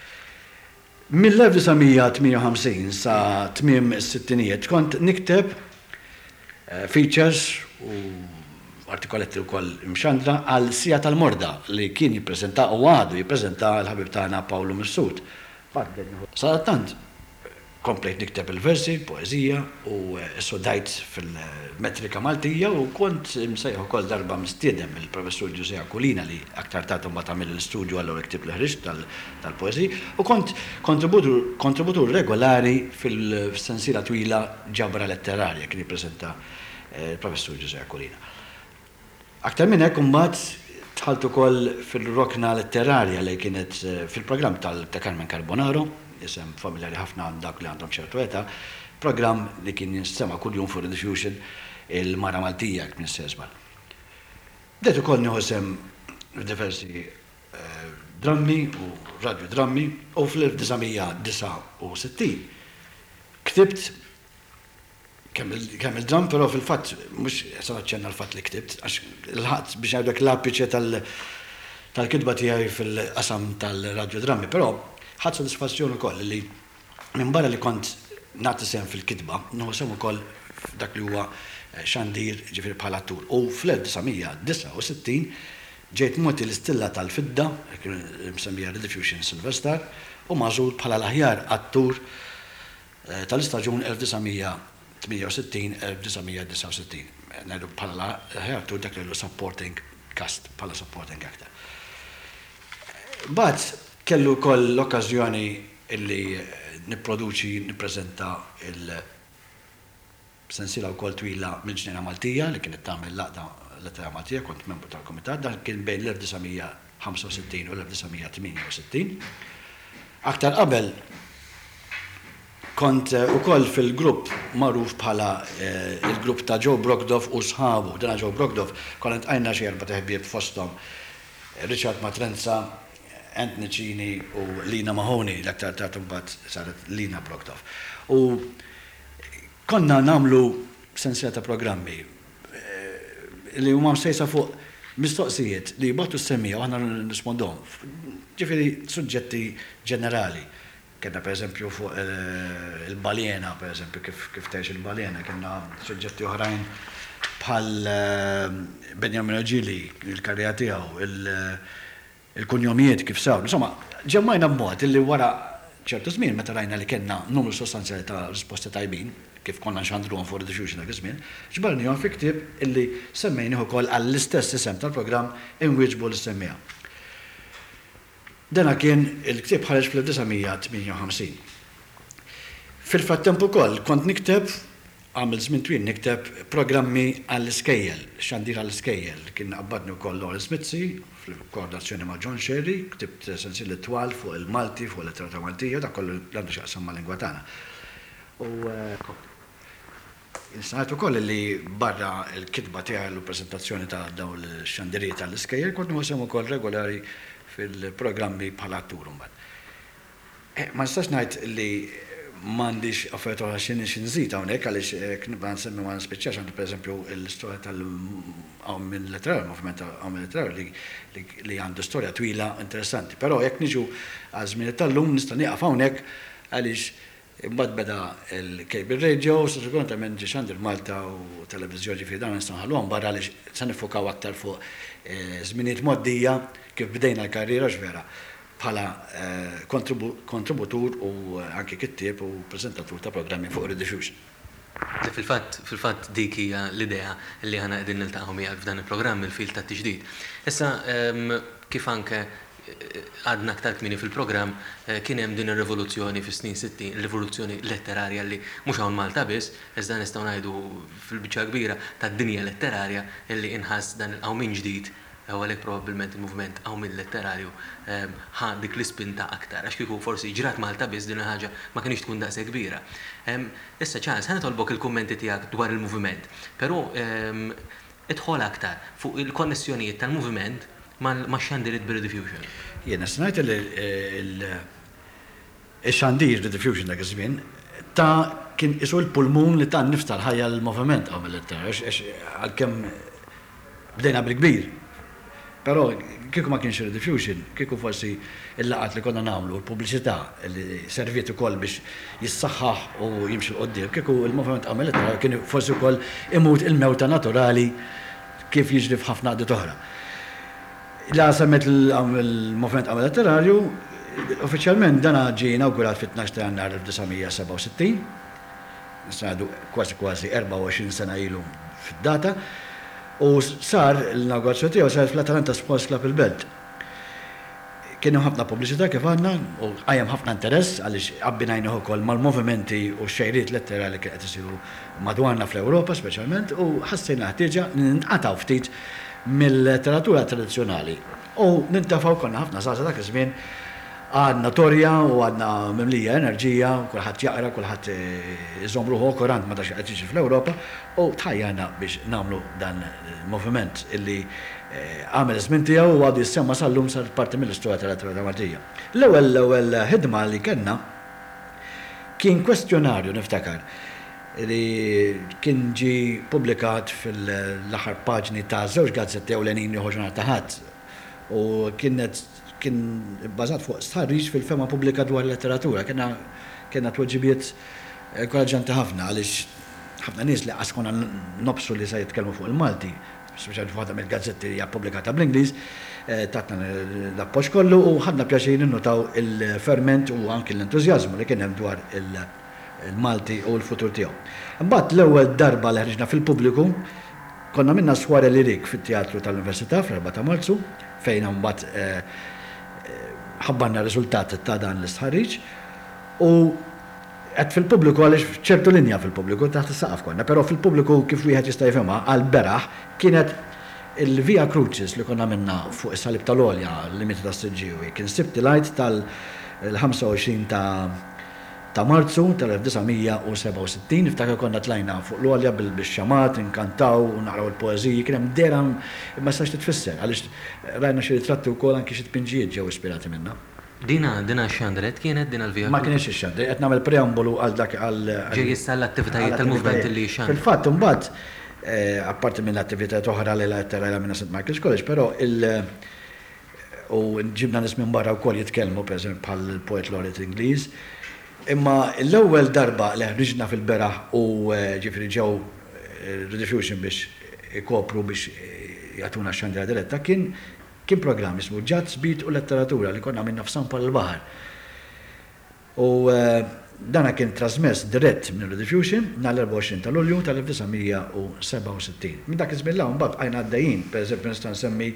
Mill-1958 sa tmiem is-sittinijiet kont nikteb features u artikoletti wkoll imxandra għal Sija tal-Morda li kien jippreżenta u għadu jippreżenta l-ħabib tagħna Pawlu Missud. Sa tant komplejt nikteb il-versi, poezija u sodajt fil-metrika Maltija u kont msejħu ukoll darba mistiedem il-professur Giuseppe Aquilina li aktar tagħhom ma tagħmel l-istudju għallu iktib l-ħriġ tal-poeżija u kont kontributur regolari fil-sensiela twila ġabra letterarja kien jippreżenta il-professur Giuseppe Aquilina. Aktar minn hekk imbagħad tħalt ukoll fil-rokna letterarja li kienet fil-programm ta' Carmen Carbonaro, isem familjari ħafna dak li għandhom ċertu eta, programm li kien jinstema kuljum fuq Rediffusion il-Mara Maltija kien sesbal. Bdejt ukoll nieħu sem f'diversi drammi u radiodrammi u fl-1969 ktibt kemm il-dram, però fil-fatt mhux se naċċenna l-fatt li ktibt għax il-ħadd biex għandek l-apiċe tal-kitba tiegħi fil-qasam tal-radiodrammi, però ħadd sodisfazzjon ukoll li minn barra li kont nagħti sehem fil-kitba, nieħu sehem ukoll dak li huwa xandir ġifieri bħala attur. U fl-1969 ġejt mogħti l-istilla tal-fidda, msemmija Rediffusion Silver Star, u magħżul bħala l-aħjar attur tal-istaġun 1968-1969. Ngħidu bħala l-aħjar attur dak li hu supporting cast, bħala supporting actor. But kellu wkoll l-okkażjoni illi nippreżenta il-sensiela wkoll twila mill-Ġnejna Maltija li kienet tagħmel laqda lettera Maltija, kont membru tal-Kumitat, dan kien bejn l-1965 u l-1968. Aktar qabel kont ukoll fil-grupp magħruf bħala il-grupp ta' Joe Brogdov u sħabu. Dana Joe Brogdov kont għajna xi erba' teħbieb fosthom Richard Matrenza, Anthony Cini u Lina Mahoney, l-aktar ta' tumbat saret Lina Brogdov. U konna namlu sensiela ta' programmi li huma msejsa fuq mistoqsijiet li jibgħatu s-semmija u aħna nispondhom. Ġifieri suġġetti ġenerali. Kenna per eżempju fuq il-baljena, per eżempju, kif tgħix il-baljena, kenna suġġetti oħrajn bħal Benjamin Oġili, il-karriera tiegħu, il-kunjomijiet kif saw. Insomma, ġemmajna b'mod illi wara ċertu żmien meta rajna li kellna numru sostanzjali ta' risposti tajbin, kif konna nxandruhom fuq diffusion dak iż-żmien, ġbarnihom fi ktieb illi semmejnieh ukoll għall-istess isem tal-programm inwieġbu l-semmija. Dana kien il-ktieb ħareġ fl-1958. Fil-frattemp ukoll kont nikteb għamil żmien twil nikteb programmi għall-iskejjel, xandir għall-iskejjel. Kien qabbadni wkoll Lawrence Mizzi fil-koordinazzjoni ma' John Sherry, ktibt sensieli twal fuq il-Malti, fuq il-letteratura Maltija, dak kollu għandu x'jaqsam mal-lingwa tagħna. U Insnajt ukoll li barra il-kitba tiegħi l-preżentazzjoni ta' dawn il-xandirijiet tal-iskejjel kont nħossem ukoll regolari fil-programmi bħala attur mbagħad. Ma nistax ngħid li m'għandix affarijiet oħra x'inżid hawnhekk għaliex nibqa' nsemmi ma nispiċċax għandu pereżempju l-istorja tal-Awmin Letterar, moviment Awmin Letterar li għandu storja twila interessanti. Però jekk niġu għal żmien tal-lum nista' nieqaf hawnhekk għaliex imbagħad beda il-cable radio, subsequentament ġie xandir Malta u televiżjoni fi dan nistgħu nħallhom barra għaliex se nifokaw aktar fuq żminijiet moddija kif bdejna l-karriera x'vera bħala kontributur u anke kittieb u preżentatur ta' programmi fuq rediffusion. Fil-fatt dik hija l-idea li ħana qegħdin niltaqgħu miegħek f'dan il-programm il-fil tat-tiġdid. Issa kif anke għadna aktar kmini fil-programm kien hemm din ir-rivoluzzjoni fis-snin 60, rivoluzzjoni letterarja li mhux hawn Malta biss, iżda nistgħu ngħidu fil-biċċa kbira tad-dinja letterarja illi inħass dan il-qawmin ġdid u għalhekk probabbilment il-movement qawmin letterarju ħa dik l-ispinta aktar għax kieku forsi ġrat Malta biss din ħaġa ma kienx tkun daqshekk kbira. Issa Charles, ħa nitolbok il-kummenti tiegħek dwar il-moviment, però idħol aktar fuq il-konnessjonijiet tal-moviment ma' xandirit bir-rediffusion. Jena snajt li il-xandir rediffusion dak iż-żmien ta' kien isu l-pulmun li ta' nifs tal-ħajja l-moviment għamil għalkemm bdejna bil-kbir. Però kieku ma kienx rediffusion, kieku forsi il-laqat li konna nagħmlu l-pubbliċità li serviet ukoll biex jissaħħaħ u jimxi l-qoddim, kieku il-moviment għamil kien forsi wkoll imut il-mewta naturali kif jiġri f'ħafna qdiet oħra. La semmet il-movement għamil letterarju, uffiċjalment dana ġie inawgurat fit-12 ta' Jannar 1967, nisnadu kważi 24 sena ilu fid-data, u sar l-inaugurazzjoni tiegħu sar fl-Atalanta Sports Club il-Belt. Kienu ħafna pubbliċità kif għandna u qajjem ħafna interess għaliex qabbinajnieh ukoll mal-movimenti u x-xejriet letterali li qed isiru madwarna fl-Ewropa speċjalment u ħassejna ħtieġa ninqataw ftit mill-letteratura tradizzjonali. U nintafaw konna ħafna żgħażagħ dak iż-żmien għadna torja u għadna mimlija enerġija, kulħadd jaqra, kulħadd iżomm ruħu kurant ma dax qed jiġi fl-Ewropa u tħajjana biex nagħmlu dan il-moviment illi għamel żmien tiegħu u għadu jissemma sal-lum sar parti mill-istorja tal-letteratura Maltija. L-ewwel ħidma li kellna kien kwestjonarju niftakar li kien ġi publikat fil-aħħar paġni ta' żewġ gazzetti ewlenin li ħoġuna ta' ħadd u kien bbażat fuq stħarriġ fil-fema pubblika dwar letteratura. Kienna tweġibiet inkoraġġanti ħafna għaliex ħafna nies li qas konna nobsu li se jitkellmu fuq il-Malti, speċjalment fuq waħda mill-gazzetti hija pubblikata bl-Ingliż, tatna l-appoġġ kollu u ħadna pjaċir ninnotaw il-ferment u anke l-entużjażmu li kien hemm dwar il-Malti u l-futur tiegħu. Imbagħad l-ewwel darba li ħriġna fil-pubbliku konna minna swara lirik fit-Teatru tal-Università fl-4 ta' Marzu fejn mbagħad ħabbarna riżultati ta' dan l-istħarriġ u qed fil-pubbliku għaliex ċertu linja fil-pubbliku taħt is-saqaf konna, però fil-pubbliku kif wieħed jista' jifhimha għall-beraħ kienet il-Via Crucis li konna minna fuq is-salib tal-Olja l-limiti tas-Siġġiewi kien Sibti Light tal-25 ta' ta' Marzu tal-1967, niftakar konna tlajna fuq l-għolja bil-xamat, nkantaw, naqraw il-poeziji, kien hemm dera ma sax titfisser, għaliex rajna xi ritratti wkoll anki xi tpinġijiet ġew ispirati minnha. Dina xandret kienet din għal-vija? Ma kienx ix-xandret, qed nagħmel preambolu għal dak għal. Ġej issa l-attivitajiet tal-movement li xandret. Fil-fatt imbagħad, apparti minn attivitajiet oħra li l-għajterajla minn St. Michael's College, però u ġibna nies minn barra wkoll jitkellmu pereżempju bħal il-poet laureate Ingliż. Imma l-ewwel darba li ħriġna fil-beraħ u ġifieri ġew Rediffusion biex ikopru biex jagħtuna x-xandra diretta kien programm ismu Jazz, Beat u Letteratura li konna minna f'San Pal il-Baħar. U dana kien trasmess dirett minn Rediffusion nhar-24 ta' Lulju tal-1967. Minn dak iż-żmien l-hawn mbagħad bqajna għaddejjin, pereżempju nista' nsemmi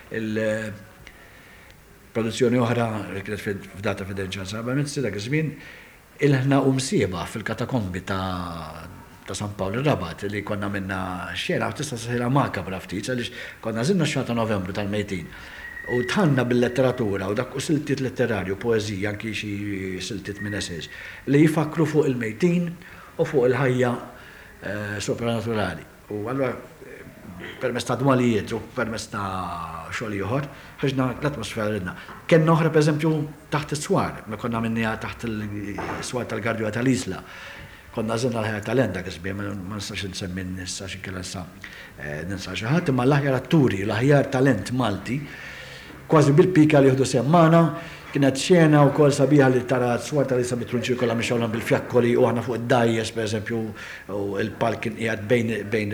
il-produzzjoni oħra li kienet f'data fid-Ċans Mizzi dak iż-żmien il-ħna msieba fil-katakombi ta' San Pawl ir-Rabat li konna minna xjera u tista' sejra makabra ftit għaliex konna żinna x-xahar ta' Novembru tal-Mejtin. U tħanna bil-letteratura u dak u siltiet letterarju, poeżija, anki xi siltiet minn essays li jifakru fuq il-mejtin u fuq il-ħajja sopranaturali. U allura permezz ta' dwalijiet u permezz ta' xogħol ieħor, ħriġna l-atmosfera ridna. Kenna oħra pereżempju taħt is-swar, ma konna minnija taħt il-swar tal-Gardja tal-Isla. Konna żinna l-ħajja tal-enda kisbie, ma nistax nsemmi nissa xi kella ninsa xi ħadd, imma l-aħjar atturi, l-aħjar talent Malti, kważi bil-pika li jieħdu semmana, kienet xena wkoll sabiħa li tara s-swar tal-Isla mitrunċi kollha mixawla bil-fjakkoli u aħna fuq id-dajjes pereżempju u l-palk kien qiegħed bejn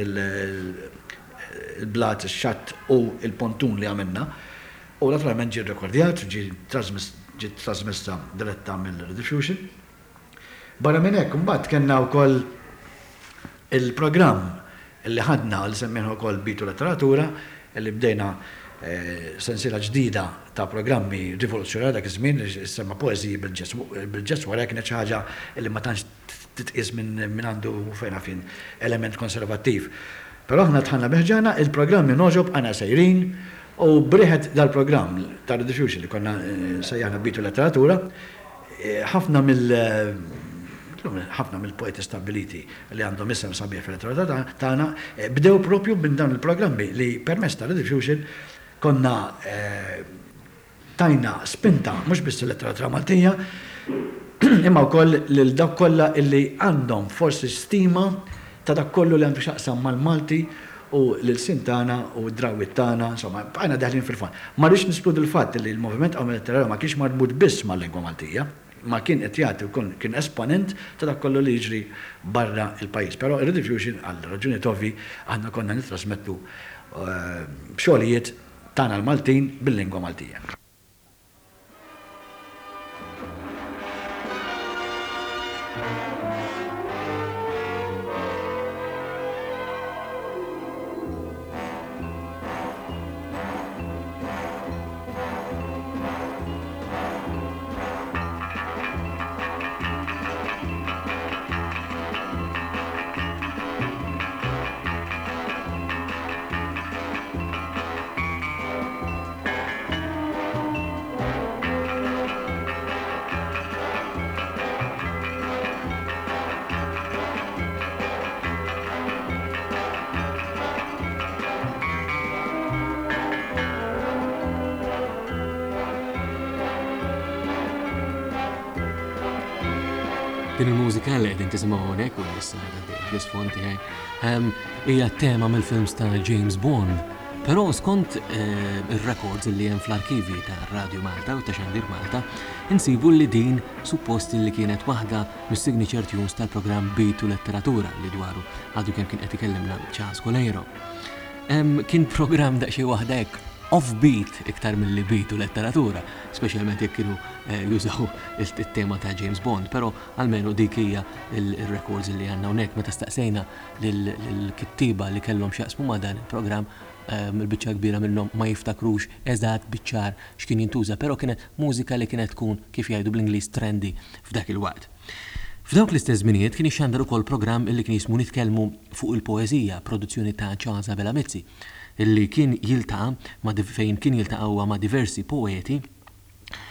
il-blat, ix-xatt u il-pontun li għamilna. U naturalment ġie rekordjat, ġie trasmessa diretta mill-Rediffusion. Barra minn hekk imbagħad kellna wkoll il-programm li ħadna li semmejna wkoll Bitu Letteratura li bdejna sensiela ġdida ta' programmi rivoluzzjonari dak iż-żmien li semma poeżiji bil-ġess wara kienet xi ħaġa li ma tantx titqies minn għandu fejn fin element konservattiv. Però aħna tħanna beħġana il-programmi noġob għana sejrin u brieħed dal-programm ta' Rediffusion li konna sejjana Bitu Letteratura ħafna mill-poeti stabiliti li għandhom isem sabiħ fil-letteratura tagħna bdew propju minn dawn il-programmi li permezz ta' Rediffusion konna tajna spinta mhux biss il-letteratura Maltija imma wkoll lil dak kollha illi għandhom forsi stima ta' dak kollu li għandu xaqsam mal-Malti u l-sin tagħna u d-drawwiet tagħna, insomma, bqajna daħlin fil-fan. Ma rridx nisplud il-fatt li l-moviment letterarju ma kienx marbut biss mal-lingwa Maltija, ma kien qed jagħti kien esponent ta' dak kollu li jiġri barra il-pajjiż. Però ir-Rediffusion għal raġuni ovvi aħna konna nittrasmettu xogħlijiet tagħna l-Maltin bil-lingwa Maltija. Din il-mużika li qegħdin tisimgħu hawnhekk u issa l-isfond tiegħi hija tema mill-films ta' James Bond, però skont ir-records li hemm fl-arkivi ta' Radio Malta u ta' Xandir Malta, insibu li din suppost li kienet waħda mis-signature tunes tal-programm Bitu Letteratura li dwaru għadu kemm kien qed ikellimna Charles Colero. Kien programm daqsxejn waħda hekk off-beat iktar mill-li Bitu Letteratura, speċjalment jekk kienu jużaw il-tema ta' James Bond, però almenu dik hija il-records li għandna hawnhekk meta staqsejna lill-kittiba li kellhom x'jaqsmu ma' dan il-programm il-biċċa kbira minnhom ma jiftakrux eżatt biċ-ċar x'kien jintuża, però kienet mużika li kienet tkun kif jgħidu bl-Ingliż trendy f'dak il-waqt. F'dawk l-istess żminijiet kien ixxandar ukoll programm illi kien jismu nitkellmu fuq il-poeżija, produzzjoni ta' Charles Abela Mizzi, illi kien jiltaqa' fejn kien jiltaqgħu ma' diversi poeti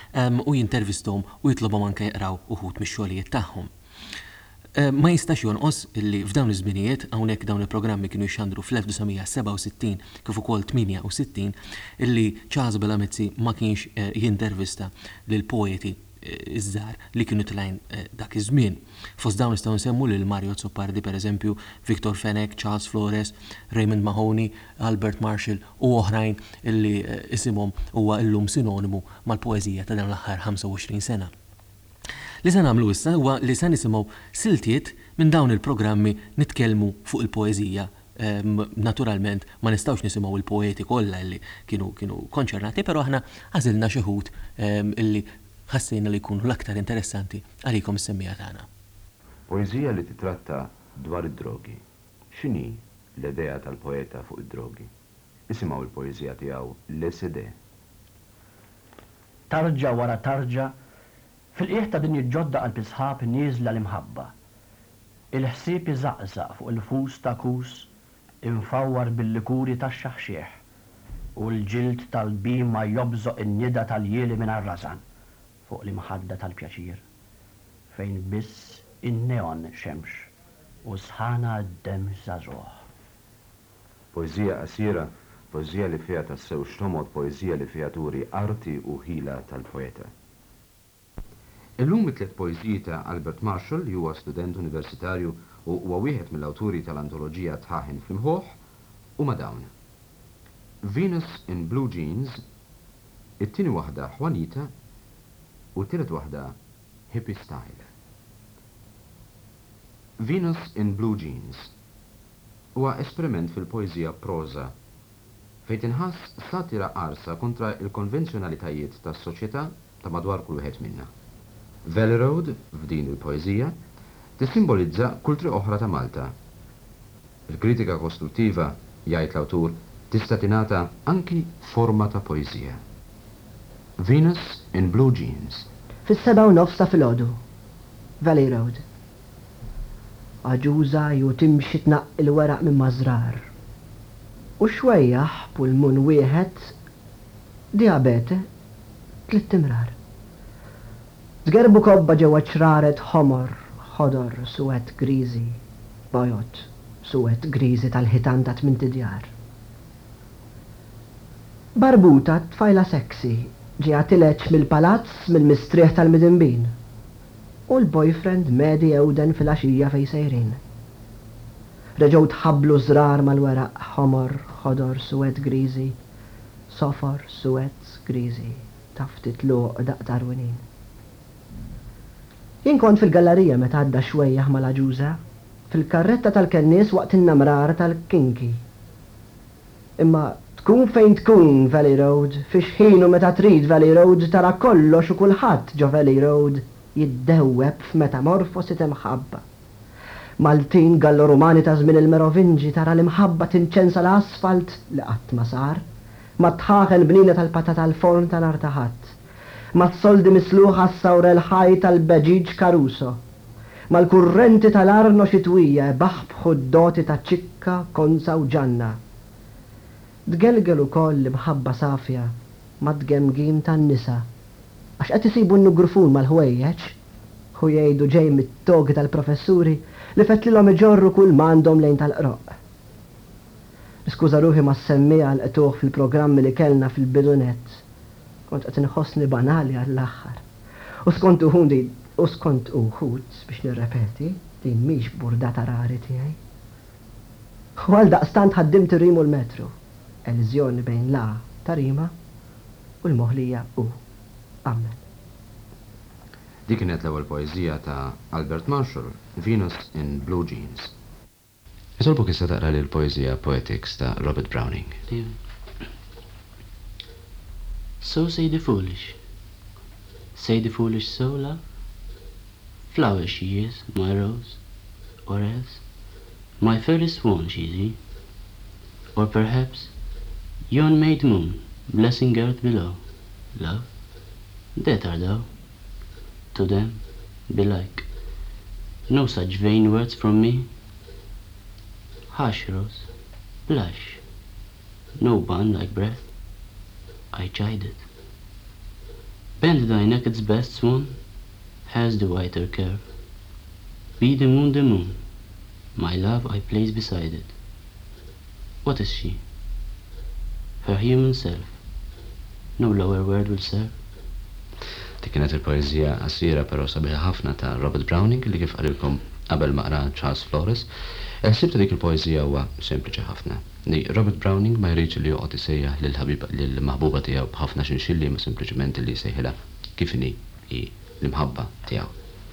u jintervistom u jitlobhom anke jaqraw uħud mix-xogħlijiet tagħhom. Ma jistax jonqos illi f'dawn iż-żminijiet hawnhekk dawn il-programmi kienu jxandru fl-1967 kif ukoll 68 illi Charles Belamezzi ma kienx jintervista lil poeti iż-żgħar li kienu tlajn dak iż-żmien. Fost dawn nistgħu nsemmu lil Mario Zoppardi pereżempju, Victor Fenech, Charles Flores, Raymond Mahoney, Albert Marshall u oħrajn illi isimhom huwa llum sinonimu mal-poeżija ta' dawn l-aħħar 25 sena. Li se nagħmlu issa huwa li se nisimgħu siltiet minn dawn il-programmi nitkellmu fuq il-poeżija. Naturalment ma nistgħux nisimgħu il-poeti kollha li kienu konċernati, però aħna għażilna xi ħud illi ħassejna li jkunu l-aktar interessanti għalikom is-semmija tagħna. Poeżija li titratta dwar id-drogi. X'inhi l-idea tal-poeta fuq id-drogi? Isimgħu l-poeżija tiegħu l-SD. Tarġa wara tarġa fil-qiegħ ta' din il-ġodda qalb isħab nieżla l-imħabba. Il-ħsieb iżaqżaq fuq il-fus ta' kus infawwar bil-likuri tax-xaħxieħ u l-ġild tal-bim ma jobżoq in-nida tal-jieli minn ar-rażan fuq l-imħadda tal-pjaċir fejn biss in-neon xemx u sħana d-dem żagħżugħ. Poeżija qasira, poeżija li fiha tassew xtomod, poeżija li fiha turi arti u ħila tal-poeta. Illum it-tliet poeżiji ta' Albert Marshall li huwa student universitarju u huwa wieħed mill-awturi tal-antoloġija Tħaħin fl-imħuħ huma dawn. Venus in Blue Jeans, it-tieni waħda Juanita u t-tielet waħda Hippie Style. Venus in Blue Jeans huwa esperiment fil-poeżija proza fejn tinħass satira qarsa kontra il-konvenzjonalitajiet tas-soċjetà ta' madwar kull wieħed minnha. Valley Road f'din il-poeżija tissimbolizza kulturi oħra ta' Malta. Il-kritika kostruttiva, jgħid l-awtur, tista' tingħata anki forma ta' poeżija. Venus in Blue Jeans. Fis-7:30 ta' filgħodu, Valley Road. Aġuża ju timxi tnaqqi il-weraq minn mażrar. U xwejja pulmun wieħed diabete 3 timrar. Tgerbu kobba ġewwa ċraret ħomor, ħodor, suwed griżi, bojot, suwed griżi tal-ħitan ta' 8 djar. Barbuta tfajla seksi ġie tileċ mill-palazz mill-mistrieħ tal-Midinbin u l-boyfriend medi ewden fil-għaxija fej sejrin. Reġgħu tħabblu żrar mal-weraq ħomor, ħodor, suwed griżi, sofor, suwed griżi, taftit luq daqtar winin. Jien kont fil-gallerija meta għadda xwejjaħ mal-aġuża fil-karretta tal-kennies waqt in-namrar tal-kinki. Imma tkun fejn tkun Valley Road, fiex ħinu meta trid Valley Road tara kollox u kulħadd ġo Valley Road jiddewweb f'metamorfosi imħabba. Maltin Gallo-Rumani ta' żmien il-Merovinġi tara l-imħabba tinċensa l-asfalt li qatt ma sar, ma tħaħel bnina tal-patata tal-forn tal-nar taħat, ma t-soldi misluħa s-sawrel ħaj tal-beġiġ Caruso, ma l-kurrenti tal-arno xitwija baħbħu d-doti ta' ċikka, konza u ġanna. Tgelgel ukoll l-imħabba safja ma tgemgim tan-nisa għax qed isibu n-nugrufun mal-ħwejjeġ u jgħidu ġej mit-togi tal-professuri li fetlilhom iġorru kull m'għandhom lejn tal-qroq. Niskuża ruħi ma semmija l-qtuħ fil-programmi li kellna fil-bidunet. Kont qed inħossni banali għall-aħħar. U skont uħud biex nirrepeti din mhix burdata rari tiegħi. U għal daqstant ħaddimt ir-rimu l-metru. Elżjoni bejn la ta' rima u l-moħlija u amen. Dik kienet l-ewwel poeżija ta' Albert Marshall, Venus in Blue Jeans. Isolbu kissa taqra li l-poeżija Poetics ta' Robert Browning. So say the foolish so, love. Flower she is, my rose, or else my fairest swan she is, or perhaps yon maid moon, blessing earth below. Love, that art thou. To them, belike, no such vain words from me. Hush, rose, blush, no bun like breath, I chide it. Bend thy neck its best, swan, has the whiter curve. Be the moon, my love I place beside it. What is she? Her human self. No lower word will serve. Dik kienet il-poezija qasira però sabiħa ħafna ta' Robert Browning li kif qalilkom qabel ma qra Charles Flores. Il-ħsieb ta' dik il-poezija huwa sempliċi ħafna. Li Robert Browning ma jridx li joqgħod isejjaħ lill-maħbuba tiegħu b'ħafna xinxilli ma sempliċement li jsejħilha kif inhi l-imħabba tiegħu.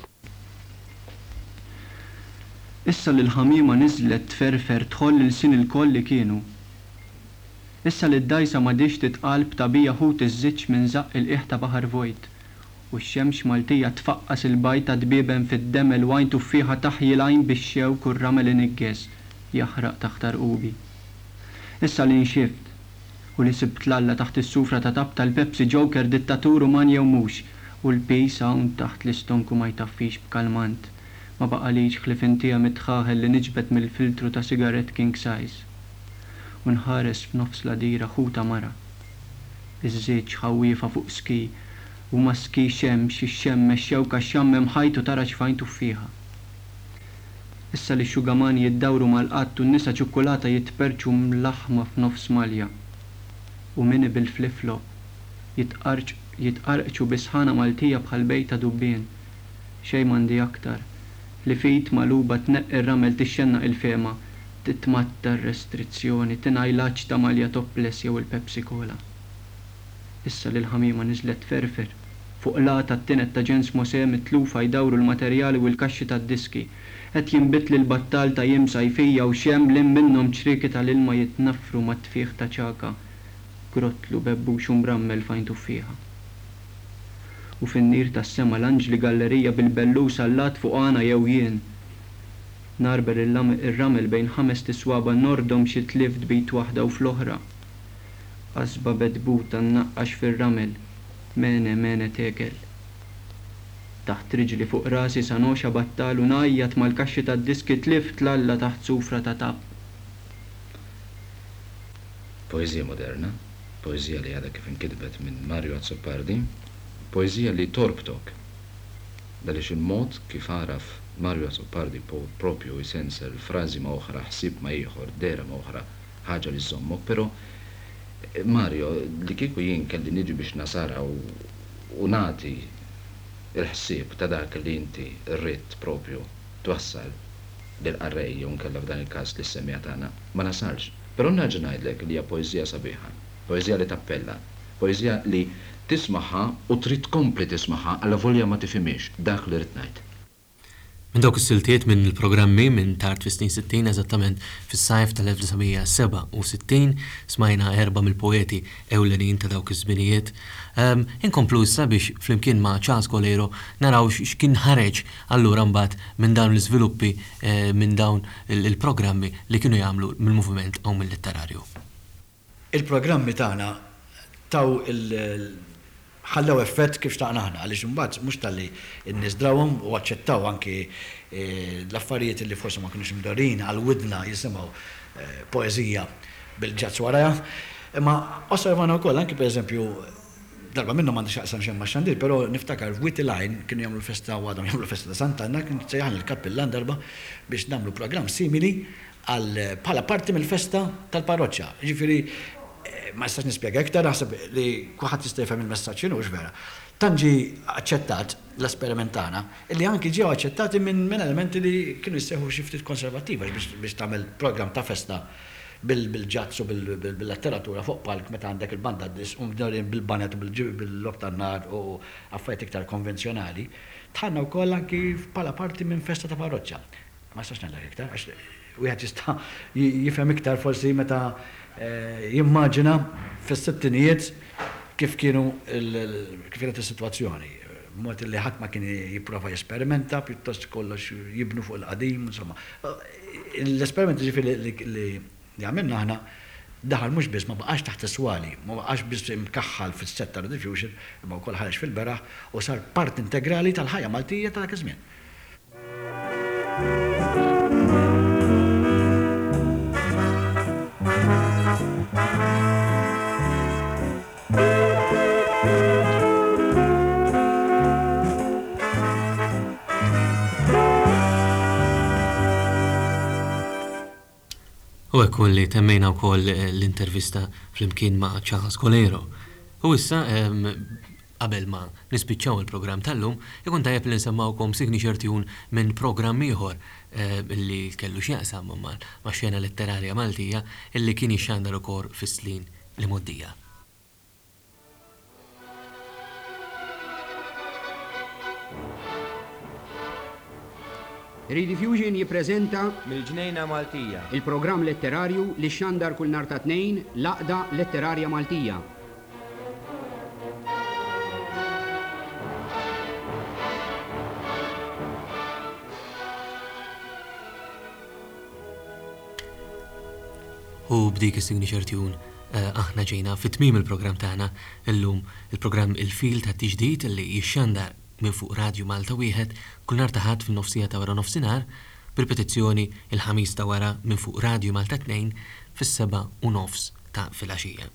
Issa li l-ħamima niżlet tferfer tħoll il-sin il-koll li kienu. Issa li d-dajsa ma dix titqalb tabija ħut iż-żiċ minn zaq il-qiegħ ta' baħar vojt. U x-xemx Maltija tfaqqas il-bajta dbieben fid-dem il-wajn tuffiħa taħji lajn bix-xew kurramel inigges jaħraq taħt arqubi. Issa li nxift u li sibt lalla taħt is-sufra ta' tab tal-Pepsi Joker dittatur uman jew mhux u l-peace hawn taħt l-istonku ma jtaffix b'kalmant. Ma baqalix ħlifintija mitħaħel li niġbet mill-filtru ta' sigaret king size. U nħares f'nofs ladira ħuta mara. Iż-żiġ ħawiefa fuq ski u ma ski xemx ix-xemme xewka xammem ħajtu tara x'fajntu fiha. Issa li xugamani jiddawru mal-qatt u n-nisa ċukkulata jitperċu mlaħma f'nofs malja. U minni bil-flip-flop jitqarqċu bisħana Maltija bħal bejta dubbien. Xej mandi aktar. Li fit maluba tneqqi ir-ramel tixxenna il-fema, titmatta r-restrizzjoni, tingħajlaċ ta' malja topless jew il-Pepsi Cola. Issa li l-ħamima niżlet ferfer, fuq lata t-tinet ta' ġens Mosè mitlufa jdawru l-materjali u l-kaxxi tad-diski, qed jinbitli l-battal ta' jiem sajfija u xem lim minnhom ċrieki tal-ilma jitnaffru mat-tfieħ ta' ċaka, grotlu bebbux u mrammel fejn tuffiha. U fin-nir tas-sema l-anġli gallerija bil-bellus allat fuq għana jew jien. Narber ir-ramel bejn 5 tiswaba nordhom xi tlift bit waħda u fl-oħra. Qasba bedbuta nnaqqax fir-ramel, mene tekel. Taħt riġli fuq rasi sanoxa battal u najjat mal-kaxxi tad-diski tlift lalla taħt sufra ta' tab. Poezija moderna, poezija li għadha kif inkitbet minn Mario Azzopardi, poezija li torbtok. Daliex il-mod kif għaraf Mario Azzopardi propju jisensel frażi ma' oħra, ħsieb ma' ieħor, dera ma' oħra, ħaġa li żommok, però Mario, li kieku jien kelli niġi biex nasara u nati il-ħsieb ta' dak li inti rrid propju twassal lil-qarrej jew nkella f'dan il-każ li semmija tagħna, ma nasalx. Però nerġa' ngħidlek li hija poeżija sabiħa, poeżija li tappella, poeżija li tismaħħa u trid tkompli tismaħħa alla volja ma tifhimix dak li rid ngħid. Minn dawk is-siltiet minn il-programmi minn tard fis-snin 60 eżattament fis-sajf tal-1967 smajna 4 mill-poeti ewlenin ta' dawk iż-żminijiet. Inkomplu issa biex flimkien ma' Charles Colero naraw x'kien ħareġ allura mbagħad minn dawn l-iżviluppi minn dawn il-programmi li kienu jagħmlu mill-moviment aw mill-litterarju. Il-programmi tagħna taw ħallew effett kif xtaqna aħna, għaliex imbagħad mhux talli n-nies drawhom u aċċettaw anki l-affarijiet li forsi ma kinux mdorrin għal widna jisimgħu poeżija bil-ġazz warajha. Imma osservana wkoll anki pereżempju darba minnhom m'għandix xaqsam xejn ma' xandir, però niftakar f'Witty Line kienu jagħmlu festa u għadhom jagħmlu festa ta' Sant'Anna kien sejjaħan il-Kappillan darba biex nagħmlu programm simili għal bħala parti mill-festa tal-parroċċja. Ġifieri ma jistax nispjega iktar, naħseb li kulħadd jista' jifhem il-messaġġ inhu vera. Tanġi aċċettat l-esperimentana, illi anki ġew aċċettati minn elementi li kienu jissejħu xi ftit konservattiva biex tagħmel programm ta' festa bil-ġazz u bil-letteratura fuq palk meta għandek il-banda bil-banet u bil-lob tan-nar u affarijiet iktar konvenzjonali, tħanna wkoll anki bħala parti minn festa ta' parroċċja. Ma jistax ngħidlek iktar, għax wieħed jista' jifhem iktar forsi meta jimmaġina fis-sittinijiet kif kienet is-sitwazzjoni. Mod li ħadd ma kien jipprova jesperimenta, pjuttost kollox jibnu fuq il-qadim, insomma. L-esperimenti ġifieri li għamilna aħna daħal mhux biss ma baqax taħt is-swali, ma baqax biss imkaħħal fis-set ta' diffusion, imma wkoll ħareġ fil-beraħ u sar part integrali tal-ħajja Maltija ta' dak iż-żmien. hekk li temmejna wkoll l-intervista flimkien ma' Charles Colero. U issa qabel ma nispiċċaw il-programm tal-lum, ikun tajjeb li nsemmawkom signature tune minn programm ieħor li kellu x'jaqsam ma' xena letterarja Maltija illi kien jixxandar ukoll fis-slien li moddija. Rediffusion jippreżenta mill-Ġnejna Maltija il-programm letterarju li xandar kull nhar ta' tnejn l-Għaqda Letterarja Maltija. U b'dik is-signature tune aħna ġejna fit-tmiem il-programm tagħna illum il-programm Il-Fil ta' Tiġdid li jixxandar minn fuq Radio Malta wieħed kull nhar ta' ħadd fin-nofsija ta' wara nofsinhar b'ripetizzjoni il-ħamis ta' wara minn fuq Radio Malta 2 fis-7:30 ta' filgħaxija.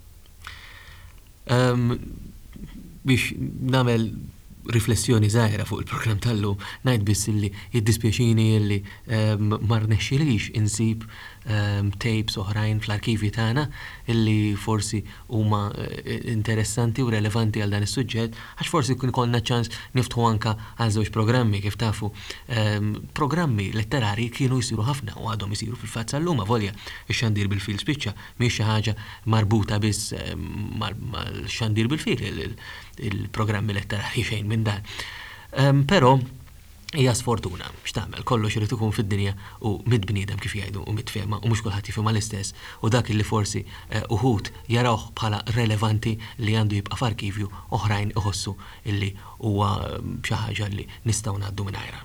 Biex nagħmel riflessjoni żgħira fuq il-programm tal-lum ngħid biss illi jiddispjaċini illi ma rnexxilix insib tapes oħrajn fl-arkivi tagħna illi forsi huma interessanti u relevanti għal dan is-suġġett għax forsi kun ikollna ċans niftħu anke għal żewġ programmi kif tafu programmi letterari kienu jsiru ħafna u għadhom isiru fil-fatt sal-lum avolja ix-xandir bil-fil spiċċa mhix xi ħaġa marbuta biss mal-xandir bil-fil il-programmi letterari xejn minn dan. Però hija sfortuna x'tagħmel kollox irid ikun fid-dinja u mid-bniedem kif jgħidu u mitfehma u mhux kulħadd jifhimha l-istess u dak li forsi uħud jarawh bħala relevanti li għandu jibqa' f'arkivju oħrajn iħossu illi huwa xi ħaġa li nistgħu ngħaddu mingħajrha.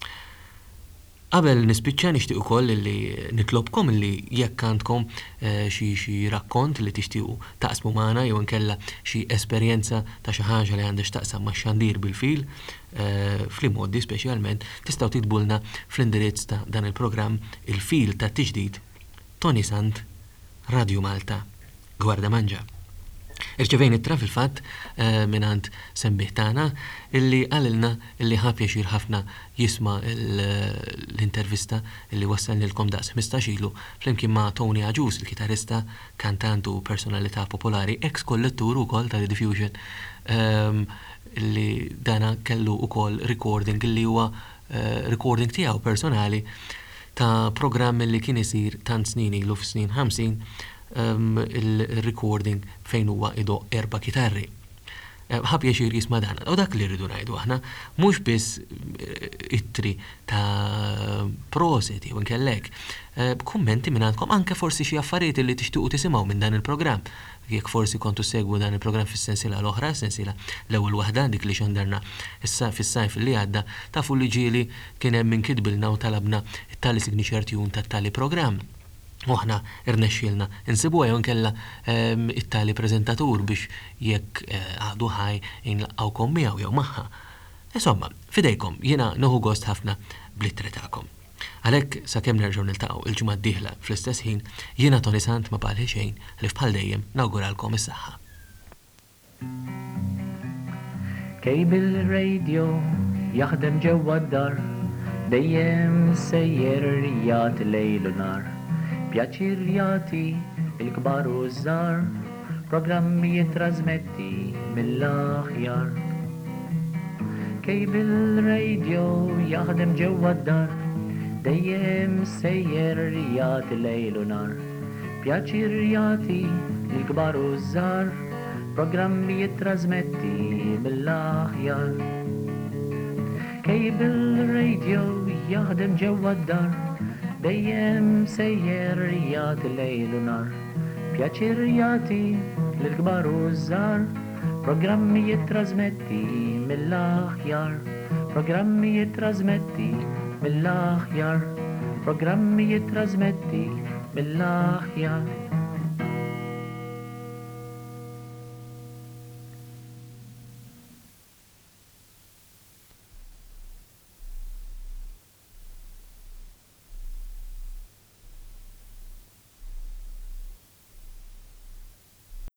Qabel nispiċċa nixtieq ukoll li nitlobkom li jekk għandkom xi rakkont li tixtiequ taqsmu magħna jew inkella xi esperjenza ta' xi ħaġa li għandha x'taqsam max-xandir bil-fil fl-modi speċjalment tistgħu titbulna fl-indirizz ta' dan il-programm Il-Fil ta' Tiġdid Tony Sant Radio Malta Gwarda Manġa. Irċevejn ittra fil-fatt minant sembih tagħna illi qalilna illi ħa pjaċir ħafna jisma' l-intervista illi wassalnilkom daqs 15 ilu flimkien ma' Tony Aġus, il-kitarrista, kantant u personalità popolari, ex-kollettur ukoll ta' Rediffusion illi dana kellu ukoll recording illi huwa recording tiegħu personali ta' programm illi kien isir tant snin ilu f'snin 50 il-recording fejn huwa ido 4 kitarri. Ħab jaxir jisma' dan. U dak li rridu ngħidu aħna mhux biss ittri ta' proseti u nkellek. Kummenti minn għandkom anke forsi xi affarijiet li tixtiequ tisimgħu minn dan il-programm. Jekk forsi kontu segwu dan il-programm fis-sensiela l-oħra, sensiela l-ewwel waħda dik li xandarna issa fis-sajf li għadda tafu li ġieli kien hemm min kitbilna u talabna it-tali signature tune tat-tali programm. Uħna irnexxilna insibu jew nkella it-tali preżentatur biex jekk għadu ħaj inlaqgħukom miegħu jew magħha. Insomma, fidejkom jiena noħu gost ħafna bl-ittra tagħkom. Għalhekk sakemm nerġgħu niltaqgħu il-ġimgħa d-dieħla fl-istess ħin, jiena Tony Sant ma bħalhi xejn li fbħal dejjem nawguralkom is-saħħa. Kejbil radio jaħdem ġewwa d-dar dejjem sejjer jagħti lejl u nar. Pjaċir jagħti il-kbar u żgħar, programmi jitrasmetti mill-aħjar. Kejbil radio jaħdem ġewwa d-dar, dejjem sejjer jagħti lejl u nar. Pjaċir jagħti il-kbar u żgħar, programmi jitrasmetti mill-aħjar. Kejbil radio jaħdem ġewwa d-dar, dejjem sejjer jagħti lejl u nar. Pjaċir jagħti lill-kbar u żgħar, programmi jitrasmetti mill-aħjar. Programmi jitrasmetti mill-aħjar. Programmi jitrasmetti mill-aħjar.